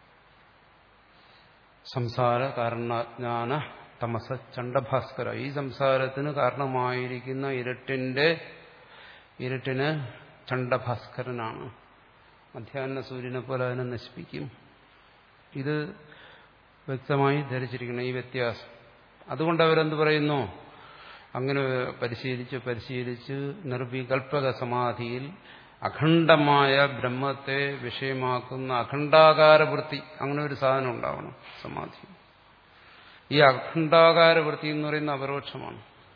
സംസാര കാരണജ്ഞാന തമസ ചണ്ഡഭാസ്കര. ഈ സംസാരത്തിന് കാരണമായിരിക്കുന്ന ഇരുട്ടിന്റെ ഇരുട്ടിന് ചണ്ഡഭാസ്കരനാണ്. മധ്യാഹ്ന സൂര്യനെ പോലെ അതിനെ നശിപ്പിക്കും. ഇത് വ്യക്തമായി ധരിച്ചിരിക്കണം ഈ വ്യത്യാസം. അതുകൊണ്ട് അവരെന്ത് പറയുന്നു? അങ്ങനെ പരിശീലിച്ച് പരിശീലിച്ച് നിർവികൽപക സമാധിയിൽ അഖണ്ഡമായ ബ്രഹ്മത്തെ വിഷയമാക്കുന്ന അഖണ്ഡാകാര വൃത്തി, അങ്ങനെ ഒരു സാധനം ഉണ്ടാവണം സമാധി. ഈ അഖണ്ഡാകാര വൃത്തി എന്ന് പറയുന്ന അപരോക്ഷമാണ്.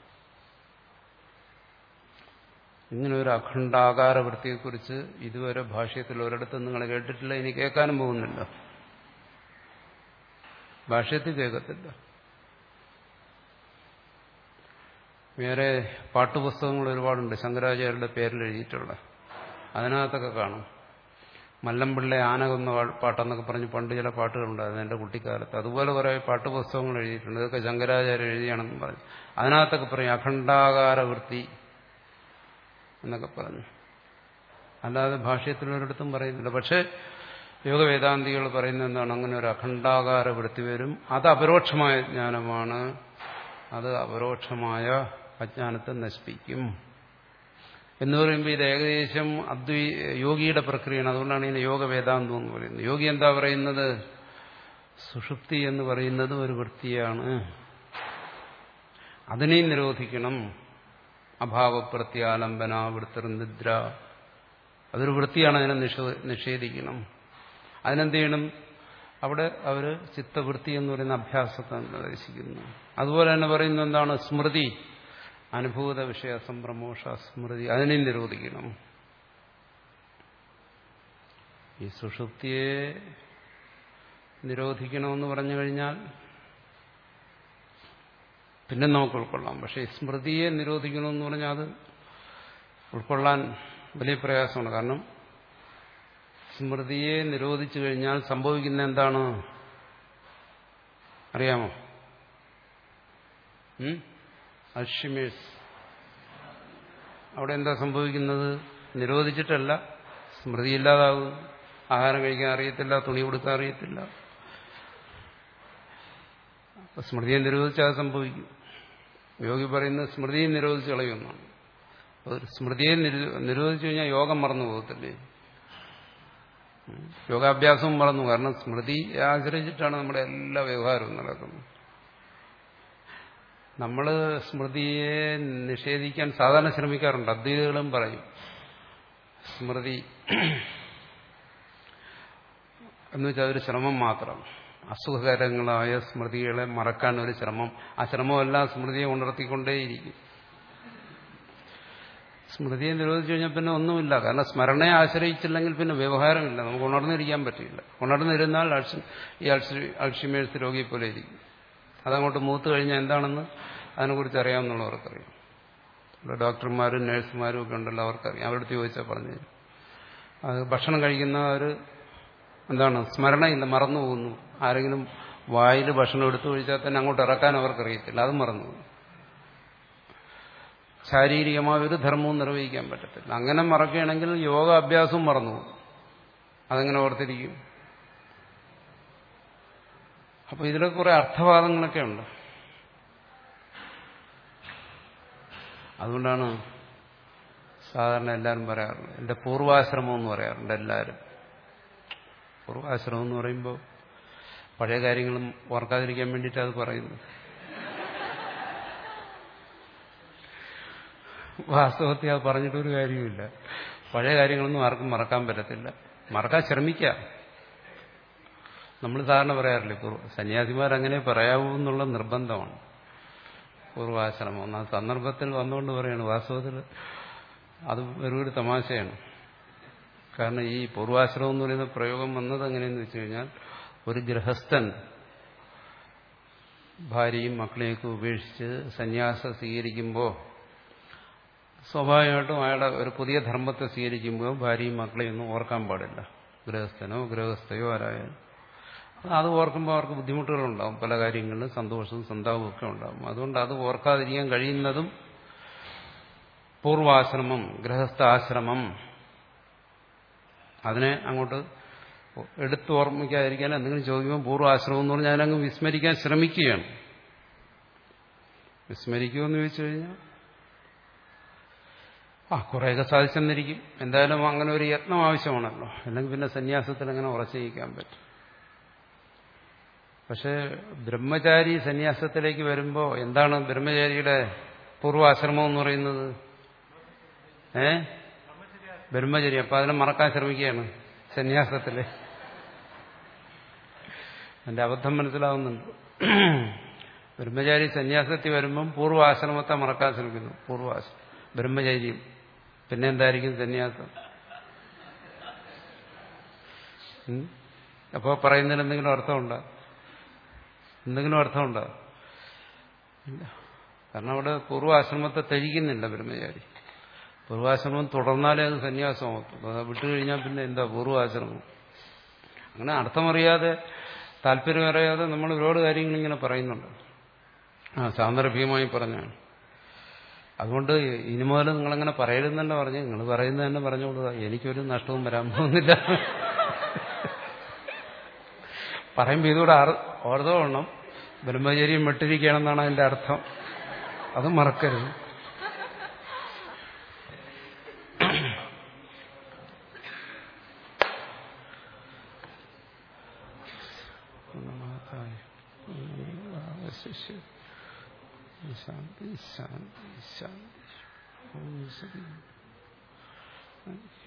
ഇങ്ങനെ ഒരു അഖണ്ഡാകാര വൃത്തിയെക്കുറിച്ച് ഇതുവരെ ഭാഷ്യത്തിൽ ഒരിടത്തും നിങ്ങൾ കേട്ടിട്ടില്ല, ഇനി കേൾക്കാനും പോകുന്നില്ല. ഭാഷ്യത്തിൽ കേൾക്കത്തില്ല. വേറെ പാട്ടുപുസ്തകങ്ങൾ ഒരുപാടുണ്ട് ശങ്കരാചാര്യരുടെ പേരിൽ എഴുതിയിട്ടുള്ള. അതിനകത്തൊക്കെ കാണും മല്ലമ്പിള്ള ആന കൊന്ന പാട്ടെന്നൊക്കെ പറഞ്ഞ് പണ്ട് ചില പാട്ടുകളുണ്ടായിരുന്നു എൻ്റെ കുട്ടിക്കാലത്ത്. അതുപോലെ കുറേ പാട്ടുപുസ്തകങ്ങൾ എഴുതിയിട്ടുണ്ട്. ഇതൊക്കെ ശങ്കരാചാര്യ എഴുതിയാണെന്ന് പറഞ്ഞു. അതിനകത്തൊക്കെ പറയും അഖണ്ഡാകാര വൃത്തി എന്നൊക്കെ പറഞ്ഞു. അല്ലാതെ ഭാഷ്യത്തിലൊരിടത്തും പറയുന്നില്ല. പക്ഷെ യോഗവേദാന്തികൾ പറയുന്നത് എന്താണ്? അങ്ങനെ ഒരു അഖണ്ഡാകാര വൃത്തി വരും. അത് അപരോക്ഷമായ ജ്ഞാനമാണ്. അത് അപരോക്ഷമായ അജ്ഞാനത്തെ നശിപ്പിക്കും എന്ന് പറയുമ്പോൾ ഇത് ഏകദേശം അദ്വൈ യോഗിയുടെ പ്രക്രിയയാണ്. അതുകൊണ്ടാണ് ഇതിന് യോഗ വേദാന്തം എന്ന് പറയുന്നത്. യോഗി എന്താ പറയുന്നത്? സുഷുപ്തി എന്ന് പറയുന്നത് ഒരു വൃത്തിയാണ്, അതിനെ നിരോധിക്കണം. അഭാവപ്രത്യാലംബന വൃത്തിർ നിദ്ര, അതൊരു വൃത്തിയാണ്, അതിനെ നിഷേധിക്കണം. അതിനെന്ത് ചെയ്യണം? അവിടെ അവർ ചിത്തവൃത്തി എന്ന് പറയുന്ന അഭ്യാസത്തെ നിർദ്ദേശിക്കുന്നു. അതുപോലെ തന്നെ പറയുന്നത് എന്താണ്? സ്മൃതി, അനുഭൂത വിഷയ സംപ്രമോഷ സ്മൃതി, അതിനെ നിരോധിക്കണം. ഈ സുഷുപ്തിയെ നിരോധിക്കണമെന്ന് പറഞ്ഞു കഴിഞ്ഞാൽ പിന്നെ നമുക്ക് ഉൾക്കൊള്ളാം. പക്ഷെ സ്മൃതിയെ നിരോധിക്കണമെന്ന് പറഞ്ഞാൽ അത് ഉൾക്കൊള്ളാൻ വലിയ പ്രയാസമാണ്. കാരണം സ്മൃതിയെ നിരോധിച്ചു കഴിഞ്ഞാൽ സംഭവിക്കുന്ന എന്താണ് അറിയാമോ? അൽഷിമേഴ്സ്. അവിടെ എന്താ സംഭവിക്കുന്നത്? നിരോധിച്ചിട്ടല്ല, സ്മൃതി ഇല്ലാതാകും. ആഹാരം കഴിക്കാൻ അറിയത്തില്ല, തുണി കൊടുക്കാൻ അറിയത്തില്ല. അപ്പൊ സ്മൃതിയെ നിരോധിച്ചാൽ അത് സംഭവിക്കും. യോഗി പറയുന്നത് സ്മൃതിയെ നിരോധിച്ച് കളയുമെന്നാണ്. ഒരു സ്മൃതിയെ നിരോധിച്ചു കഴിഞ്ഞാൽ യോഗം മറന്നു പോകത്തില്ലേ? യോഗാഭ്യാസവും മറന്നു. കാരണം സ്മൃതിയെ ആശ്രയിച്ചിട്ടാണ് നമ്മുടെ എല്ലാ വ്യവഹാരവും നടക്കുന്നത്. നമ്മൾ സ്മൃതിയെ നിഷേധിക്കാൻ സാധാരണ ശ്രമിക്കാറുണ്ട്. അദ്വൈതികളും പറയും സ്മൃതി എന്ന് വെച്ചാൽ ഒരു ശ്രമം മാത്രം, അസുഖകരങ്ങളായ സ്മൃതികളെ മറക്കാൻ ഒരു ശ്രമം. ആ ശ്രമമെല്ലാം സ്മൃതിയെ ഉണർത്തിക്കൊണ്ടേയിരിക്കും. സ്മൃതിയെ നിരോധിച്ചു കഴിഞ്ഞാൽ പിന്നെ ഒന്നുമില്ല. കാരണം സ്മരണയെ ആശ്രയിച്ചില്ലെങ്കിൽ പിന്നെ വ്യവഹാരമില്ല. നമുക്ക് ഉണർന്നിരിക്കാൻ പറ്റില്ല. ഉണർന്നിരുന്നാൽ ഈ അൾഷിമേഴ്സ് രോഗിയെ പോലെ ഇരിക്കും. അതങ്ങോട്ട് മൂത്ത് കഴിഞ്ഞാൽ എന്താണെന്ന് അതിനെക്കുറിച്ച് അറിയാവുന്നവർക്കറിയാം. ഇവിടെ ഡോക്ടർമാരും നഴ്സുമാരും ഒക്കെ ഉണ്ടല്ലോ, അവർക്കറിയാം. അവരോട് ചോദിച്ചാൽ പറഞ്ഞു. അത് ഭക്ഷണം കഴിക്കുന്നവർ എന്താണ്, സ്മരണയില്ല, മറന്നു പോകുന്നു. ആരെങ്കിലും വായിൽ ഭക്ഷണം എടുത്തു കഴിച്ചാൽ തന്നെ അങ്ങോട്ട് ഇറക്കാൻ അവർക്കറിയത്തില്ല, അത് മറന്നു പോകും. ശാരീരികമായ ഒരു ധർമ്മവും നിർവഹിക്കാൻ പറ്റത്തില്ല. അങ്ങനെ മറക്കുകയാണെങ്കിൽ യോഗ അഭ്യാസവും മറന്നു പോകും. അതെങ്ങനെ ഓർത്തിരിക്കും? അപ്പൊ ഇതിലൊക്കെ കുറെ അർത്ഥവാദങ്ങളൊക്കെ ഉണ്ട്. അതുകൊണ്ടാണ് സാധാരണ എല്ലാവരും പറയാറുണ്ട്, എന്റെ പൂർവാശ്രമം എന്ന് പറയാറുണ്ട് എല്ലാവരും. പൂർവാശ്രമം എന്ന് പറയുമ്പോൾ പഴയ കാര്യങ്ങളും ഓർക്കാതിരിക്കാൻ വേണ്ടിയിട്ട് അത് പറയുന്നു. വാസ്തവത്തിൽ അത് പറഞ്ഞിട്ടൊരു കാര്യമില്ല. പഴയ കാര്യങ്ങളൊന്നും ആർക്കും മറക്കാൻ പറ്റത്തില്ല. മറക്കാൻ ശ്രമിക്കാം. നമ്മൾ സാധാരണ പറയാറില്ലേ, സന്യാസിമാരങ്ങനെ പറയാവൂ എന്നുള്ള നിർബന്ധമാണ്. പൂർവാശ്രമം ഒന്നാം സന്ദർഭത്തിൽ വന്നുകൊണ്ട് പറയാണ്. വാസ്തവത്തിൽ അത് വെറൊരു തമാശയാണ്. കാരണം ഈ പൂർവാശ്രമം എന്ന് പറയുന്ന പ്രയോഗം വന്നത് എങ്ങനെയെന്ന് വെച്ച് കഴിഞ്ഞാൽ, ഒരു ഗൃഹസ്ഥൻ ഭാര്യയും മക്കളെയൊക്കെ ഉപേക്ഷിച്ച് സന്യാസം സ്വീകരിക്കുമ്പോൾ സ്വാഭാവികമായിട്ടും അയാളുടെ ഒരു പുതിയ ധർമ്മത്തെ സ്വീകരിക്കുമ്പോൾ ഭാര്യയും മക്കളെയൊന്നും ഓർക്കാൻ പാടില്ല. ഗൃഹസ്ഥനോ ഗൃഹസ്ഥയോ ആരായാലും അത് ഓർക്കുമ്പോൾ അവർക്ക് ബുദ്ധിമുട്ടുകളുണ്ടാവും, പല കാര്യങ്ങളിലും സന്തോഷവും സന്താപവും ഒക്കെ ഉണ്ടാവും. അതുകൊണ്ട് അത് ഓർക്കാതിരിക്കാൻ കഴിയുന്നതും പൂർവാശ്രമം, ഗൃഹസ്ഥാശ്രമം, അതിനെ അങ്ങോട്ട് എടുത്ത് ഓർമ്മിക്കാതിരിക്കാൻ എന്തെങ്കിലും ചോദിക്കുമ്പോൾ പൂർവാശ്രമം എന്ന് പറഞ്ഞാൽ ഞാനങ്ങ് വിസ്മരിക്കാൻ ശ്രമിക്കുകയാണ്. വിസ്മരിക്കുമെന്ന് ചോദിച്ചു കഴിഞ്ഞാൽ ആ കുറേയൊക്കെ സാധിച്ചെന്നിരിക്കും. എന്തായാലും അങ്ങനെ ഒരു യത്നം ആവശ്യമാണല്ലോ, അല്ലെങ്കിൽ പിന്നെ സന്യാസത്തിൽ അങ്ങനെ ഉറച്ചിരിക്കാൻ പറ്റും. പക്ഷെ ബ്രഹ്മചാരി സന്യാസത്തിലേക്ക് വരുമ്പോൾ എന്താണ് ബ്രഹ്മചാരിയുടെ പൂർവാശ്രമം എന്ന് പറയുന്നത്? ഏ ബ്രഹ്മചര്യം. അപ്പൊ അതിനെ മറക്കാൻ ശ്രമിക്കുകയാണ് സന്യാസത്തില്. എന്റെ അബദ്ധം മനസ്സിലാവുന്നുണ്ട്. ബ്രഹ്മചാരി സന്യാസത്തിൽ വരുമ്പം പൂർവാശ്രമത്തെ മറക്കാൻ ശ്രമിക്കുന്നു. പൂർവാശ്രമം ബ്രഹ്മചര്യം, പിന്നെ എന്തായിരിക്കും സന്യാസം? അപ്പോൾ പറയുന്നതിന് എന്തെങ്കിലും അർത്ഥമുണ്ടോ? എന്തെങ്കിലും അർത്ഥമുണ്ടോ? ഇല്ല. കാരണം അവിടെ പൂർവാശ്രമത്തെ ത്യജിക്കുന്നില്ല ബ്രഹ്മചാരി. പൂർവാശ്രമം തുടർന്നാലേ അത് സന്യാസമാകത്തുള്ളൂ. അത് വിട്ടുകഴിഞ്ഞാൽ പിന്നെ എന്താ പൂർവാശ്രമം? അങ്ങനെ അർത്ഥമറിയാതെ താല്പര്യമറിയാതെ നമ്മൾ ഒരുപാട് കാര്യങ്ങൾ ഇങ്ങനെ പറയുന്നുണ്ട്. ആ സാന്ദർഭികമായി പറഞ്ഞാണ്. അതുകൊണ്ട് ഇനി മുതൽ നിങ്ങളങ്ങനെ പറയരുതെന്നല്ല പറഞ്ഞു. നിങ്ങൾ പറയുന്നത് തന്നെ പറഞ്ഞോളൂ, എനിക്കൊരു നഷ്ടവും വരാൻ പോകുന്നില്ല. പറയുമ്പോൾ ഇതുകൂടെ ഓർത്തോണം, ബ്രഹ്മചര്യം വിട്ടിരിക്കുകയാണെന്നാണ് അതിന്റെ അർത്ഥം. അത് മറക്കരുത്. ശാന്തി ശാന്തി ശാന്തി.